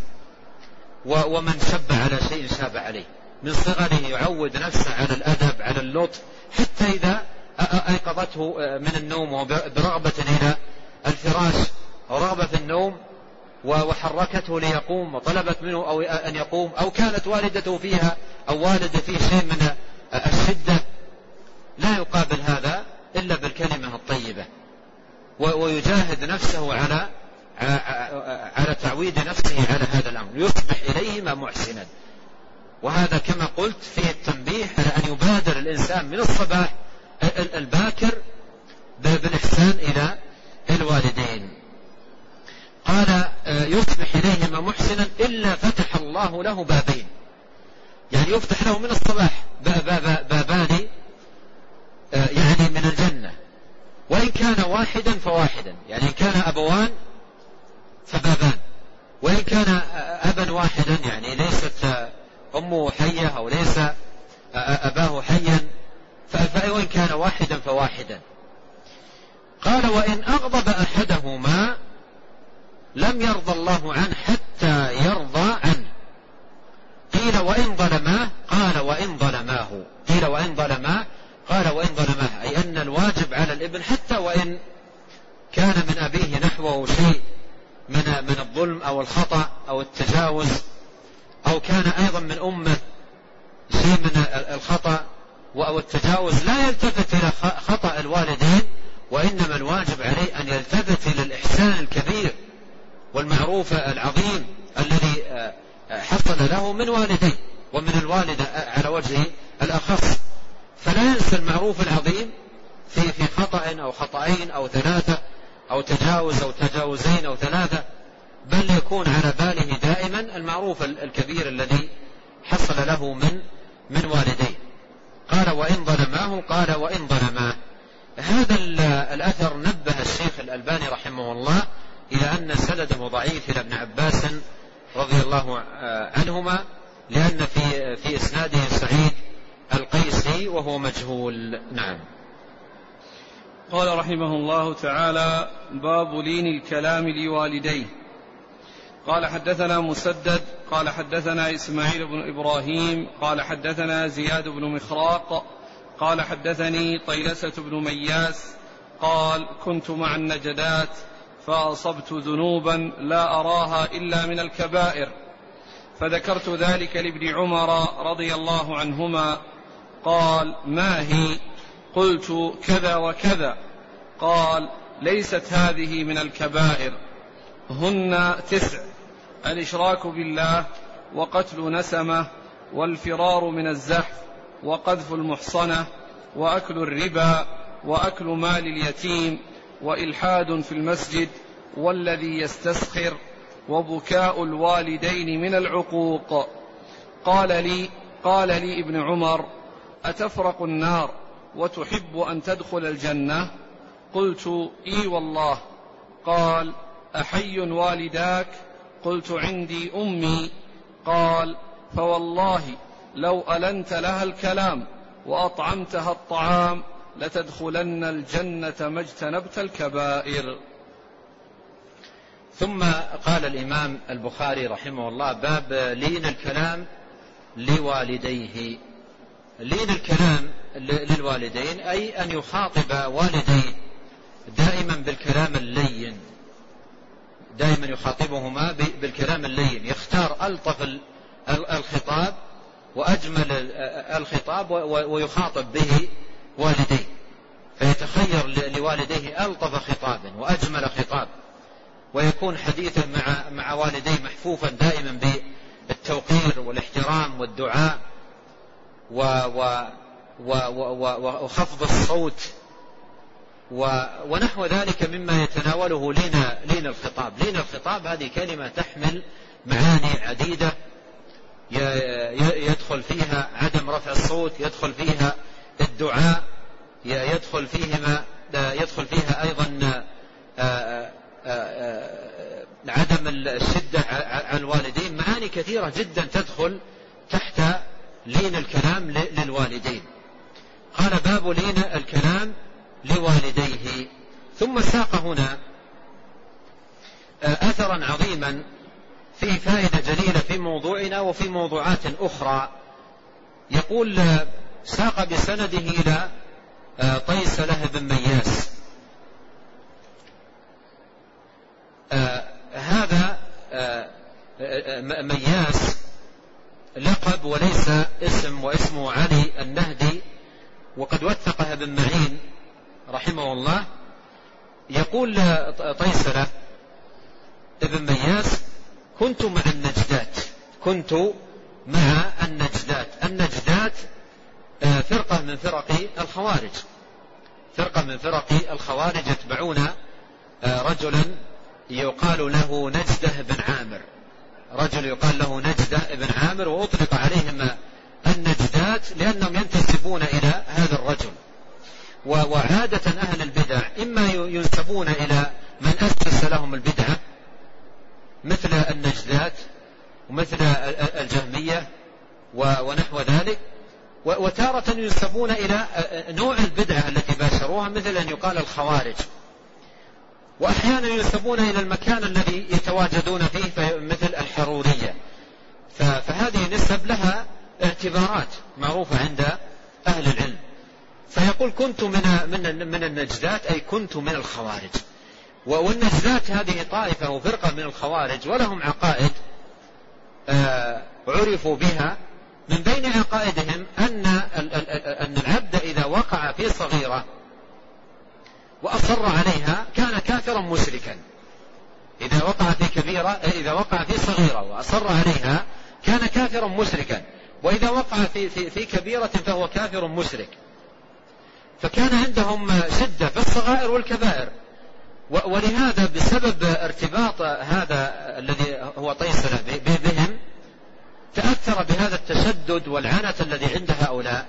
ومن شب على شيء شاب عليه، من صغره يعود نفسه على الأدب، على اللطف، حتى إذا أيقظته من النوم وبرغبة إلى الفراش أو رغبة في النوم وحركته ليقوم وطلبت منه أو أن يقوم، أو كانت والدته فيها أو والده فيه شيء من الشدة، لا يقابل هذا إلا بالكلمة الطيبة، ويجاهد نفسه على على تعويد نفسه على هذا الأمر، يصبح إليهما محسنا. وهذا كما قلت فيه التنبيه على أن يبادر الإنسان من الصباح الباكر بالإحسان إلى الوالدين. قال يصبح إليهما محسنا إلا فتح الله له بابين، يعني يفتح له من الصباح بابان يعني من الجنة، وإن كان واحدا فواحدا، يعني إن كان أبوان فبابان، وإن كان أبا واحدا يعني ليست أمه حية أو ليس أباه حيا، فإن كان واحدا فواحدا. قال وإن أغضب أحدهما لم يرضى الله عنه حتى يرضى عنه. قيل وإن ظلماه؟ قال وإن ظلماه. قيل وإن ظلماه؟ قال وإن ظلماه، أي أن الواجب على الابن حتى وإن كان من أبيه نحوه شيء من من الظلم أو الخطأ أو التجاوز، أو كان أيضا من أمه شيء من الخطأ أو التجاوز، لا يلتفت إلى خطأ الوالدين، وإنما الواجب عليه أن يلتفت إلى الإحسان الكبير والمعروف العظيم الذي حصل له من والديه ومن الوالدة على وجه الأخص. فلا ينسى المعروف العظيم في في خطأ أو خطأين أو ثلاثة أو تجاوز أو تجاوزين أو ثلاثة، بل يكون على باله دائما المعروف الكبير الذي حصل له من من والديه. قال وإن ظلماه؟ قال وإن ظلماه. هذا الأثر نبه الشيخ الألباني رحمه الله إلى أن سنده ضعيف إلى ابن عباس رضي الله عنهما، لأن في في إسناده سعيد القيسي وهو مجهول. نعم. قال رحمه الله تعالى: باب لين الكلام لوالديه. قال حدثنا مسدد قال حدثنا إسماعيل بن إبراهيم قال حدثنا زياد بن مخراق قال حدثني طيلسة بن مياس قال: كنت مع النجدات فأصبت ذنوبا لا أراها إلا من الكبائر، فذكرت ذلك لابن عمر رضي الله عنهما، قال: ما هي؟ قلت: كذا وكذا. قال: ليست هذه من الكبائر، هن تسع: الإشراك بالله، وقتل نسمة، والفرار من الزحف، وقذف المحصنة، وأكل الربا، وأكل مال اليتيم، وإلحاد في المسجد، والذي يستسخر، وبكاء الوالدين من العقوق. قال لي قال لي ابن عمر: أتفرق النار وتحب أن تدخل الجنة؟ قلت: إي والله. قال: أحي والداك؟ قلت: عندي أمي. قال: فوالله لو ألنت لها الكلام وأطعمتها الطعام لتدخلن الجنة ما اجتنبت الكبائر. ثم قال الإمام البخاري رحمه الله: باب لين الكلام لوالديه. لين الكلام للوالدين أي أن يخاطب والديه دائما بالكلام اللين، دائما يخاطبهما بالكلام اللين، يختار ألطف الخطاب وأجمل الخطاب ويخاطب به والديه، فيتخير لوالديه ألطف خطاب وأجمل خطاب، ويكون حديثا مع مع والديه محفوفا دائما بالتوقير والاحترام والدعاء وخفض الصوت ونحو ذلك مما يتناوله لين لين الخطاب. لين الخطاب هذه كلمة تحمل معاني عديدة، يدخل فيها عدم رفع الصوت، يدخل فيها الدعاء، يدخل فيها يدخل فيها أيضا عدم الشدة على الوالدين، معاني كثيرة جدا تدخل تحت لين الكلام للوالدين. قال باب لين الكلام لوالديه. ثم ساق هنا أثرا عظيما فيه فائدة جليلة في موضوعنا وفي موضوعات أخرى. يقول ساق بسنده إلى طيسلة بن مياس. هذا مياس لقب وليس اسم، واسمه علي النهدي، وقد وثقها ابن معين رحمه الله. يقول طيسلة ابن مياس: كنت مع النجدات. كنت مع النجدات. النجدات فرقة من فرق الخوارج، فرقة من فرق الخوارج يتبعون رجلا يقال له نجدة بن عامر، رجل يقال له نجدة بن عامر، وأطلق عليهم النجدات لأنهم ينتسبون إلى هذا الرجل. وعادة أهل البدع إما ينسبون إلى من أسس لهم البدعة مثل النجدات ومثل الجهمية ونحو ذلك، وتارة ينسبون إلى نوع البدعة التي باشروها مثل أن يقال الخوارج، وأحيانا ينسبون إلى المكان الذي يتواجدون فيه مثل الحرورية. فهذه نسب لها اعتبارات معروفة عند أهل العلم. فيقول كنت من من من النجدات، أي كنت من الخوارج. والنجدات هذه طائفة وفرقة من الخوارج، ولهم عقائد عرفوا بها. من بين عقائدهم أن أن العبد إذا وقع في صغيرة وأصر عليها كان كافرا مشركا. إذا وقع في كبيرة، إذا وقع في صغيرة وأصر عليها كان كافرا مشركا، وإذا وقع في في في كبيرة فهو كافر مشرك. فكان عندهم شدة في الصغائر والكبائر. ولهذا بسبب ارتباط هذا الذي هو طيسلة بهم تأثر بهذا التشدد والعنة الذي عند هؤلاء،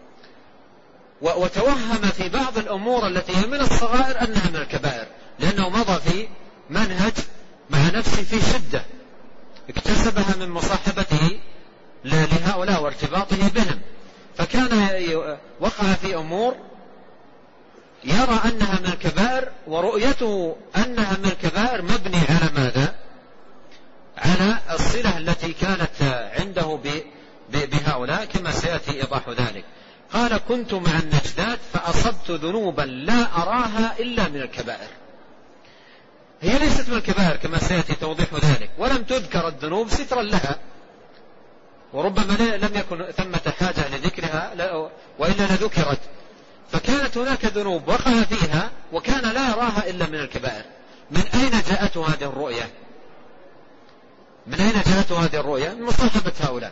وتوهم في بعض الأمور التي هي من الصغائر أنها من الكبائر، لأنه مضى في منهج مع نفسه في شدة اكتسبها من مصاحبته لهؤلاء وارتباطه بهم. فكان وقع في أمور يرى أنها من الكبائر، ورؤيته أنها من الكبائر مبني على ماذا؟ على الصلة التي كانت عنده بهؤلاء، كما سيأتي إيضاح ذلك. قال كنت مع النجدات فأصبت ذنوبا لا أراها إلا من الكبائر. هي ليست من الكبائر كما سيأتي توضيح ذلك، ولم تذكر الذنوب سترا لها، وربما لم يكن ثمة حاجة لذكرها وإلا لذكرت. فكانت هناك ذنوب وقع فيها وكان لا يراها إلا من الكبائر. من أين جاءته هذه الرؤية؟ من أين جاءته هذه الرؤية؟ من مصاحبة هؤلاء.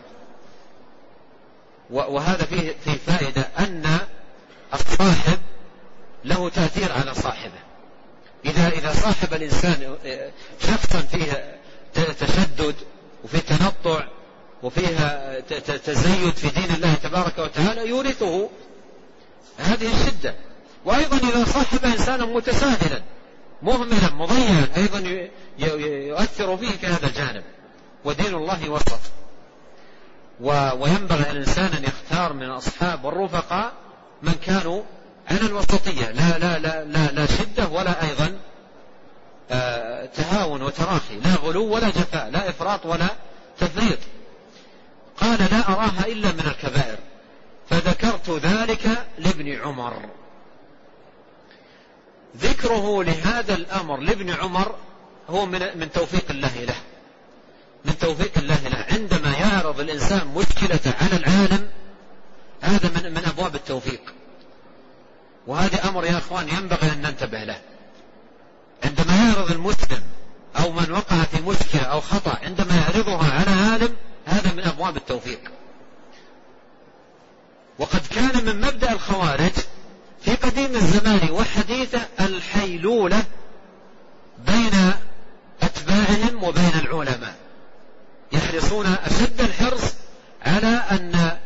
وهذا فيه في فائدة أن الصاحب له تأثير على صاحبه. إذا إذا صاحب الإنسان شخصا فيه تشدد وفيه تنطع وفيه تزيد في دين الله تبارك وتعالى يورثه هذه الشدة. وأيضا إذا صاحب إنسانا متساهلا مهملا مضيعا أيضا يؤثر فيه في هذا الجانب. ودين الله وسط، وينبغي الإنسان أن يختار من الأصحاب والرفقاء من كانوا على الوسطية، لا لا لا لا, لا شدة ولا أيضا آه تهاون وتراخي، لا غلو ولا جفاء، لا إفراط ولا تفريط. قال لا أراها إلا من الكبائر. فذكرت ذلك لابن عمر. ذكره لهذا الأمر لابن عمر هو من, من توفيق الله له، من توفيق الله له. عندما يعرض الإنسان مشكلة على العالم هذا من, من أبواب التوفيق. وهذا أمر يا أخوان ينبغي أن ننتبه له. عندما يعرض المسلم أو من وقع في مشكلة أو خطأ عندما يعرضها على عالم هذا من أبواب التوفيق. وقد كان من مبدأ الخوارج في قديم الزمان وحديثه الحيلولة بين أتباعهم وبين العلماء، يحرصون أشد الحرص على أن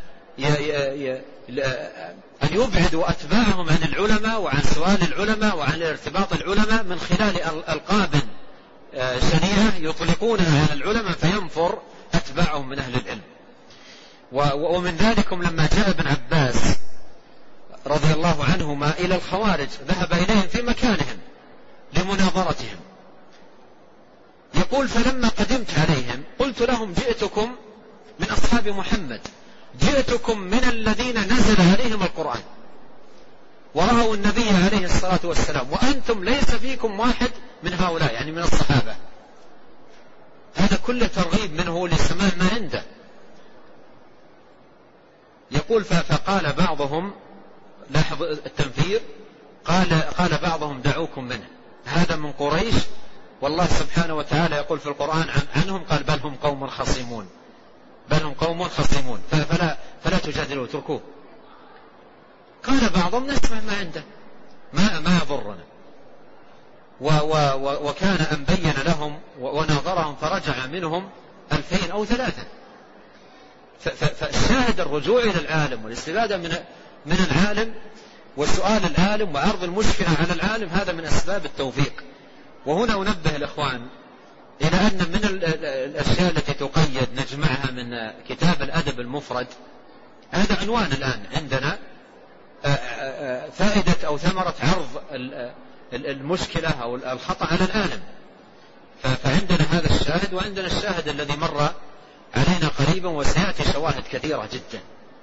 أن يبعدوا أتباعهم عن العلماء وعن سؤال العلماء وعن ارتباط العلماء من خلال ألقاب شنيعة يطلقونها على العلماء فينفر أتباعهم من أهل العلم. ومن ذلكم لما جاء ابن عباس رضي الله عنهما إلى الخوارج ذهب إليهم في مكانهم لمناظرتهم، يقول فلما قدمت عليهم قلت لهم جئتكم من أصحاب محمد، جئتكم من الذين نزل عليهم القرآن ورأوا النبي عليه الصلاة والسلام، وأنتم ليس فيكم واحد من هؤلاء، يعني من الصحابة. هذا كله ترغيب منه لسماع ما عنده. يقول فقال بعضهم، لاحظ التنفير، قال, قال بعضهم دعوكم منه، هذا من قريش، والله سبحانه وتعالى يقول في القرآن عن عنهم قال بل هم قوم خصيمون، بل هم قوم خصيمون فلا, فلا تجادلوا تركوه. قال بعضهم نسمع ما عنده ما, ما يضرنا، و و و وكان أن بين لهم وناظرهم فرجع منهم ألفين أو ثلاثة. فالشاهد الرجوع إلى العالم والاستفادة من, من العالم وسؤال العالم وعرض المشكلة على العالم، هذا من أسباب التوفيق. وهنا أنبه الإخوان إلى أن من الأشياء التي تقيد نجمعها من كتاب الأدب المفرد، هذا عنوان الآن عندنا فائدة أو ثمرة عرض المشكلة أو الخطأ على العالم. فعندنا هذا الشاهد، وعندنا الشاهد الذي مر علينا قريبا وسيأتي شواهد كثيرة جدا.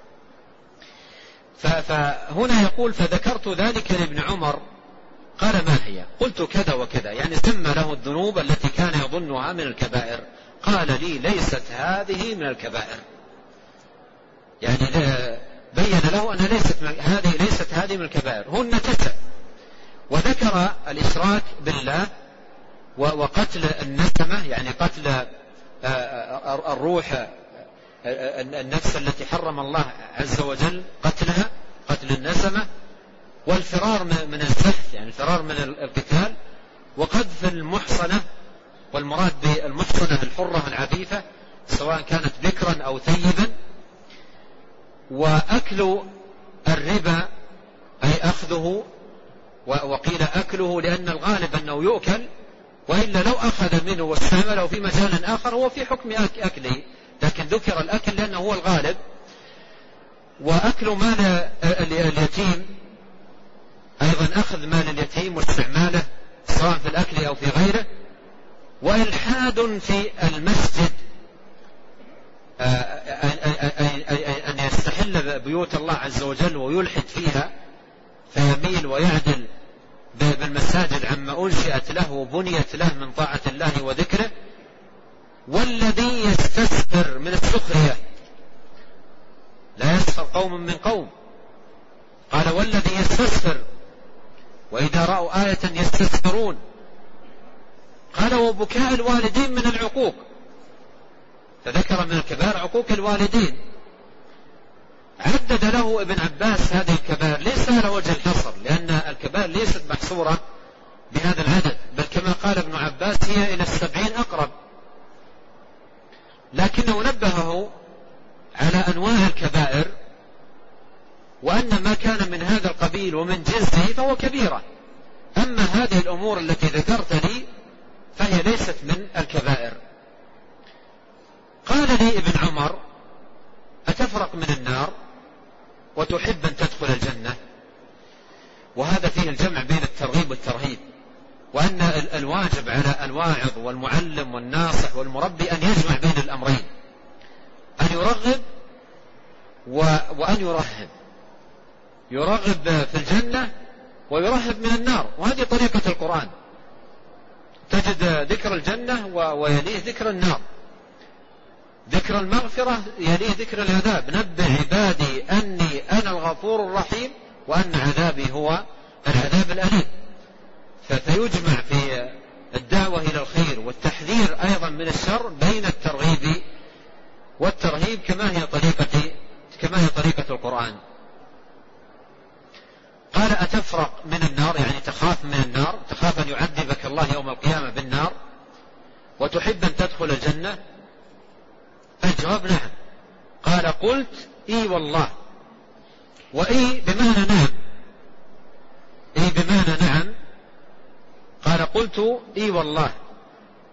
فهنا يقول فذكرت ذلك لابن عمر قال ما هي؟ قلت كذا وكذا، يعني سمى له الذنوب التي كان يظنها من الكبائر. قال لي ليست هذه من الكبائر، يعني بين له أن ليست هذه ليست هذه من الكبائر، هن تسع. وذكر الإشراك بالله وقتل النسمة، يعني قتل الروح النفس التي حرم الله عز وجل قتلها، قتل النسمة، والفرار من الزحف يعني الفرار من القتال، وقذف المحصنة، والمراد بالمحصنة الحرة العفيفة سواء كانت بكرا أو ثيبا، وأكل الربا أي أخذه، وقيل أكله لأن الغالب أنه يؤكل، وإلا لو أخذ منه واستعمله في مجال آخر هو في حكم أكله، لكن ذكر الأكل لأنه هو الغالب. وأكل مال اليتيم أيضا، أخذ مال اليتيم واستعماله سواء في الأكل أو في غيره. وإلحاد في المسجد، أن يستحل بيوت الله عز وجل ويلحد فيها، فيميل ويعدل بالمساجد عما أنشئت له وبنيت له من طاعة الله وذكره. والذي يستسخر من السخرية، لا يسخر قوم من قوم، قال والذي يستسخر وإذا رأوا آية يستسخرون. قال وبكاء الوالدين من العقوق، فذكر من الكبائر عقوق الوالدين. عدد له ابن عباس هذه الكبائر، ليس على وجه الحصر، لأن الكبائر ليست محصورة بهذا العدد، بل كما قال ابن عباس هي إلى السبعين أقرب، لكنه نبهه على أنواع الكبائر، وأن ما كان من هذا القبيل ومن جنسه فهو كبيرة. أما هذه الأمور التي ذكرت لي فهي ليست من الكبائر. قال لي ابن عمر أتفرق من النار وتحب أن تدخل الجنة؟ وهذا فيه الجمع بين الترغيب والترهيب، وأن الواجب على الواعظ والمعلم والناصح والمربي أن يجمع بين الأمرين، أن يرغب وأن يرهب، يرغب في الجنة ويرهب من النار. وهذه طريقة القرآن، تجد ذكر الجنة ويليه ذكر النار، ذكر المغفرة يليه ذكر العذاب. نبئ عبادي أني أنا الغفور الرحيم وأن عذابي هو العذاب الأليم. فيجمع في الدعوة إلى الخير والتحذير أيضا من الشر بين الترغيب والترهيب، كما هي طريقة كما هي طريقة القرآن. قال أتفرق من النار، يعني تخاف من النار، تخاف أن يعذبك الله يوم القيامة بالنار، وتحب أن تدخل الجنة؟ الجواب نعم. قال قلت إي والله. وإي بمعنى نعم، إي بمعنى نعم. قال قلت إي والله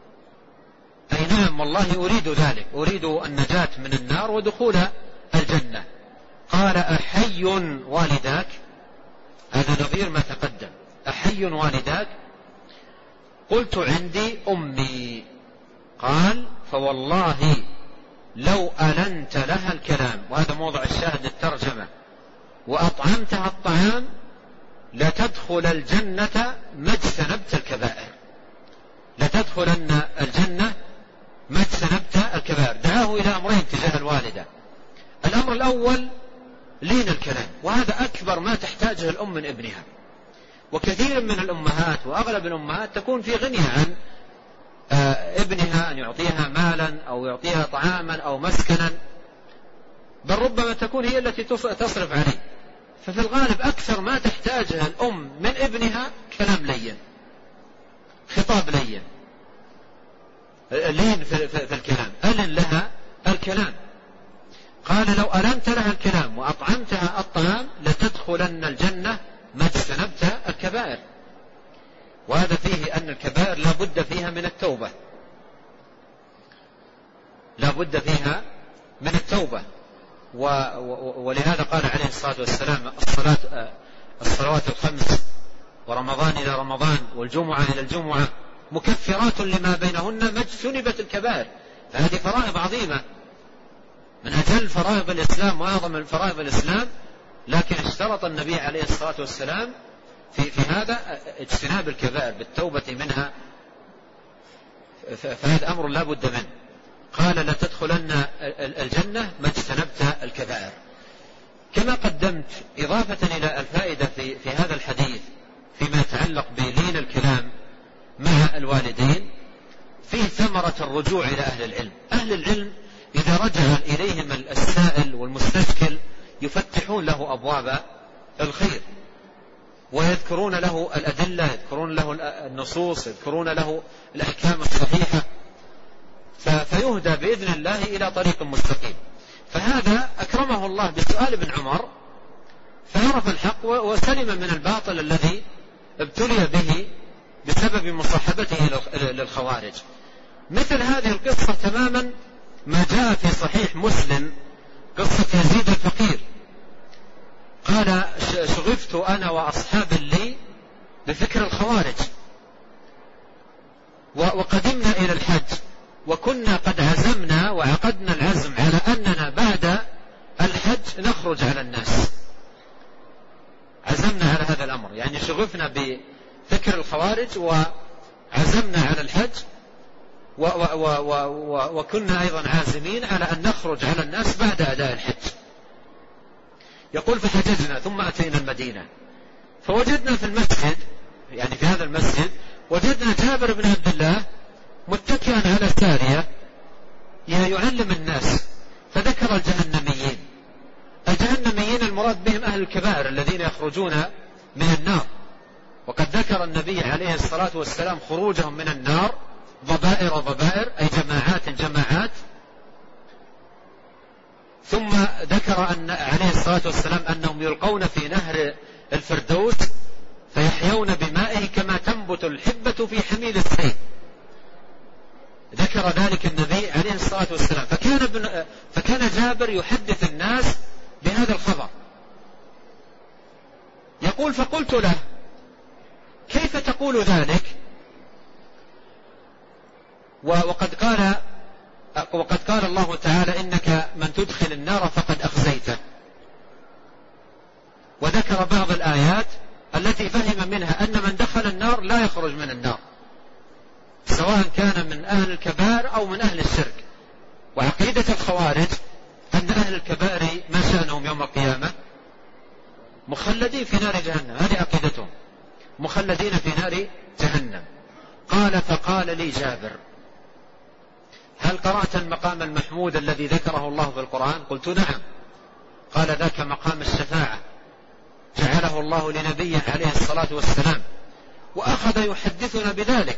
نعم والله أريد ذلك، أريد النجاة من النار ودخول الجنة. قال أحي والداك؟ هذا نظير ما تقدم. أحي والداك؟ قلت عندي أمي. قال فوالله لو ألنت لها الكلام، وهذا موضع الشاهد الترجمة، وأطعمتها الطعام لتدخل الجنة ما اجتنبت الكبائر. لتدخلن الجنة ما اجتنبت الكبائر. دعاه إلى أمرين تجاه الوالدة. الأمر الأول لين الكلام، وهذا أكبر ما تحتاجه الأم من ابنها. وكثير من الأمهات وأغلب الأمهات تكون في غنى عن ابنها أن يعطيها مالا أو يعطيها طعاما أو مسكنا، بل ربما تكون هي التي تصرف عليه. ففي الغالب أكثر ما تحتاجها الأم من ابنها كلام لين، خطاب لين، لين في, في, في الكلام. ألن لها الكلام. قال لو ألنت لها الكلام وأطعمتها الطعام لتدخلن الجنة ما اجتنبت الكبائر. وهذا فيه أن الكبائر لا بد فيها من التوبة، لا بد فيها من التوبة. ولهذا قال عليه الصلاة والسلام الصلاة الصلوات الخمس ورمضان إلى رمضان والجمعة إلى الجمعة مكفرات لما بينهن ما اجتنبت الكبائر. فهذه فرائض عظيمة من أجل فرائض الإسلام وأعظم من فرائض الإسلام، لكن اشترط النبي عليه الصلاة والسلام في, في هذا اجتناب الكبائر بالتوبة منها، فهذا أمر لا بد منه. قال لتدخلن الجنة ما اجتنبت الكبائر. كما قدمت إضافة إلى الفائدة في, في هذا الحديث فيما يتعلق بلين الكلام مع الوالدين، فيه ثمرة الرجوع إلى أهل العلم. أهل العلم إذا رجع إليهم السائل والمستشكل يفتحون له أبواب الخير، ويذكرون له الأدلة، يذكرون له النصوص، يذكرون له الأحكام الصحيحة، فيهدى بإذن الله إلى طريق مستقيم. فهذا أكرمه الله بسؤال ابن عمر فعرف الحق وسلم من الباطل الذي ابتلي به بسبب مصاحبته للخوارج. مثل هذه القصة تماما ما جاء في صحيح مسلم قصة يزيد الفقير. قال شغفت أنا وأصحاب لي بفكر الخوارج، وقدمنا إلى الحج وكنا قد عزمنا وعقدنا العزم على أننا بعد الحج نخرج على الناس. عزمنا على هذا الأمر، يعني شغفنا بفكر الخوارج وعزمنا على الحج و و و و و وكنا أيضا عازمين على أن نخرج على الناس بعد أداء الحج. يقول فحججنا ثم أتينا المدينة فوجدنا في المسجد، يعني في هذا المسجد وجدنا جابر بن عبد الله متكئا على سارية يعلم الناس، فذكر الجهنميين. الجهنميين المراد بهم أهل الكبائر الذين يخرجون من النار، وقد ذكر النبي عليه الصلاة والسلام خروجهم من النار ضبائر ضبائر أي جماعات جماعات. ثم ذكر أن عليه الصلاة والسلام أنهم يلقون في نهر الفردوس فيحيون بمائه كما تنبت الحبة في حميل السيل. ذكر ذلك النبي عليه الصلاة والسلام. فكان, ابن فكان جابر يحدث الناس بهذا الخبر. يقول فقلت له كيف تقول ذلك وقد قال وقد قال الله تعالى إنك من تدخل النار فقد أخزيته. وذكر بعض الآيات التي فهم منها أن من دخل النار لا يخرج من النار، سواء كان من أهل الكبائر أو من أهل الشرك. وعقيدة الخوارج أن أهل الكبائر ما شأنهم يوم القيامة مخلدين في نار جهنم، هذه عقيدتهم، مخلدين في نار جهنم. قال فقال لي جابر هل قرأت المقام المحمود الذي ذكره الله في القرآن؟ قلت نعم. قال ذاك مقام الشفاعة جعله الله لنبيه عليه الصلاة والسلام، وأخذ يحدثنا بذلك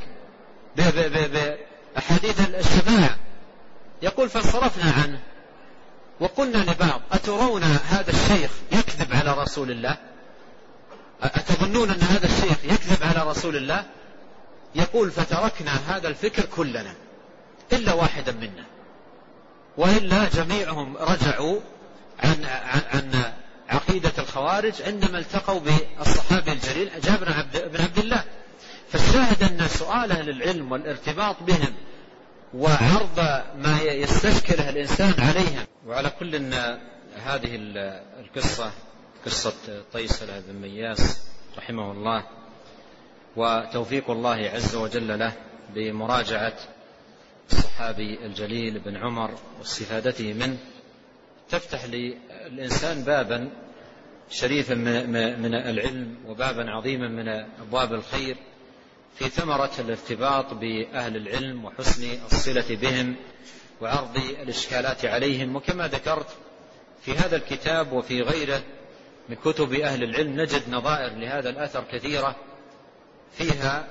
بأحاديث الشفاعة. يقول فانصرفنا عنه وقلنا لبعض أترون هذا الشيخ يكذب على رسول الله؟ أتظنون أن هذا الشيخ يكذب على رسول الله؟ يقول فتركنا هذا الفكر كلنا، إلا واحدا منا، وإلا جميعهم رجعوا عن, عن, عن عقيدة الخوارج عندما التقوا بالصحابي الجليل جابر بن عبد الله. فالشاهد أن سؤال أهل العلم والارتباط بهم وعرض ما يستشكله الإنسان عليهم. وعلى كل إن هذه القصة قصة طيسلة بن مياس رحمه الله وتوفيق الله عز وجل له بمراجعة الصحابي الجليل بن عمر واستفادته منه تفتح للإنسان بابا شريفا من العلم وبابا عظيما من أبواب الخير في ثمرة الارتباط بأهل العلم وحسن الصلة بهم وعرض الإشكالات عليهم. وكما ذكرت في هذا الكتاب وفي غيره من كتب أهل العلم نجد نظائر لهذا الأثر كثيرة فيها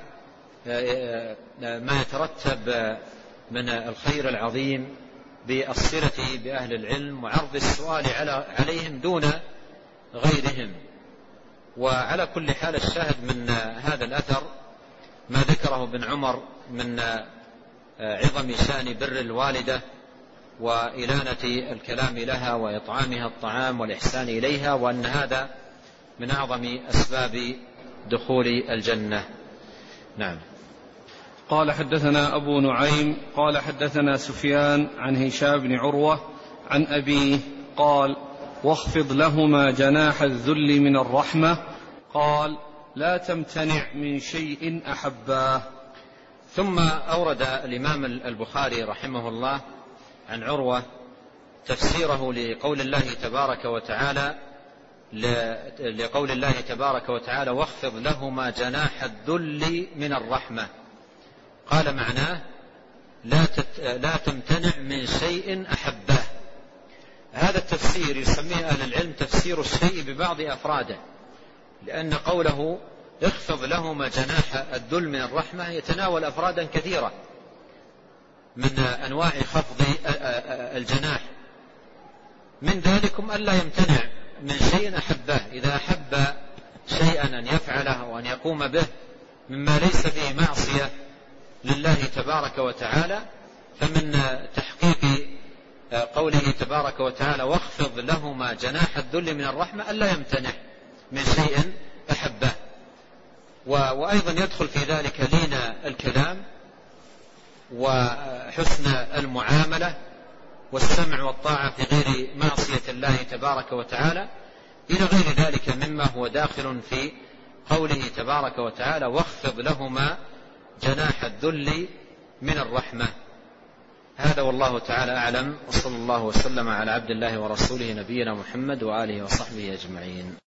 ما يترتب من الخير العظيم بالصلة بأهل العلم وعرض السؤال عليهم دون غيرهم. وعلى كل حال الشاهد من هذا الأثر ما ذكره ابن عمر من عظم شأن بر الوالدة وإلانة الكلام لها وإطعامها الطعام والإحسان إليها، وأن هذا من أعظم أسباب دخول الجنة. نعم. قال حدثنا أبو نعيم قال حدثنا سفيان عن هشام بن عروة عن أبيه قال واخفض لهما جناح الذل من الرحمة قال لا تمتنع من شيء أحباه. ثم أورد الإمام البخاري رحمه الله عن عروة تفسيره لقول الله تبارك وتعالى لقول الله تبارك وتعالى واخفض لهما جناح الذل من الرحمة. قال معناه لا, لا تمتنع من شيء أحباه. هذا التفسير يسميه أهل العلم تفسير الشيء ببعض أفراده، لأن قوله اخفض لهما جناح الذل من الرحمة يتناول أفرادا كثيرة من أنواع خفض الجناح، من ذلكم ألا يمتنع من شيء أحباه. إذا أحب شيئا أن يفعله وأن يقوم به مما ليس فيه معصية لله تبارك وتعالى، فمن تحقيق قوله تبارك وتعالى واخفض لهما جناح الذل من الرحمة ألا يمتنع من شيء أحبه. وأيضا يدخل في ذلك لين الكلام وحسن المعاملة والسمع والطاعة في غير معصية الله تبارك وتعالى إلى غير ذلك مما هو داخل في قوله تبارك وتعالى واخفض لهما جناح الذل من الرحمة. هذا والله تعالى أعلم، وصلى الله وسلم على عبد الله ورسوله نبينا محمد وآله وصحبه أجمعين.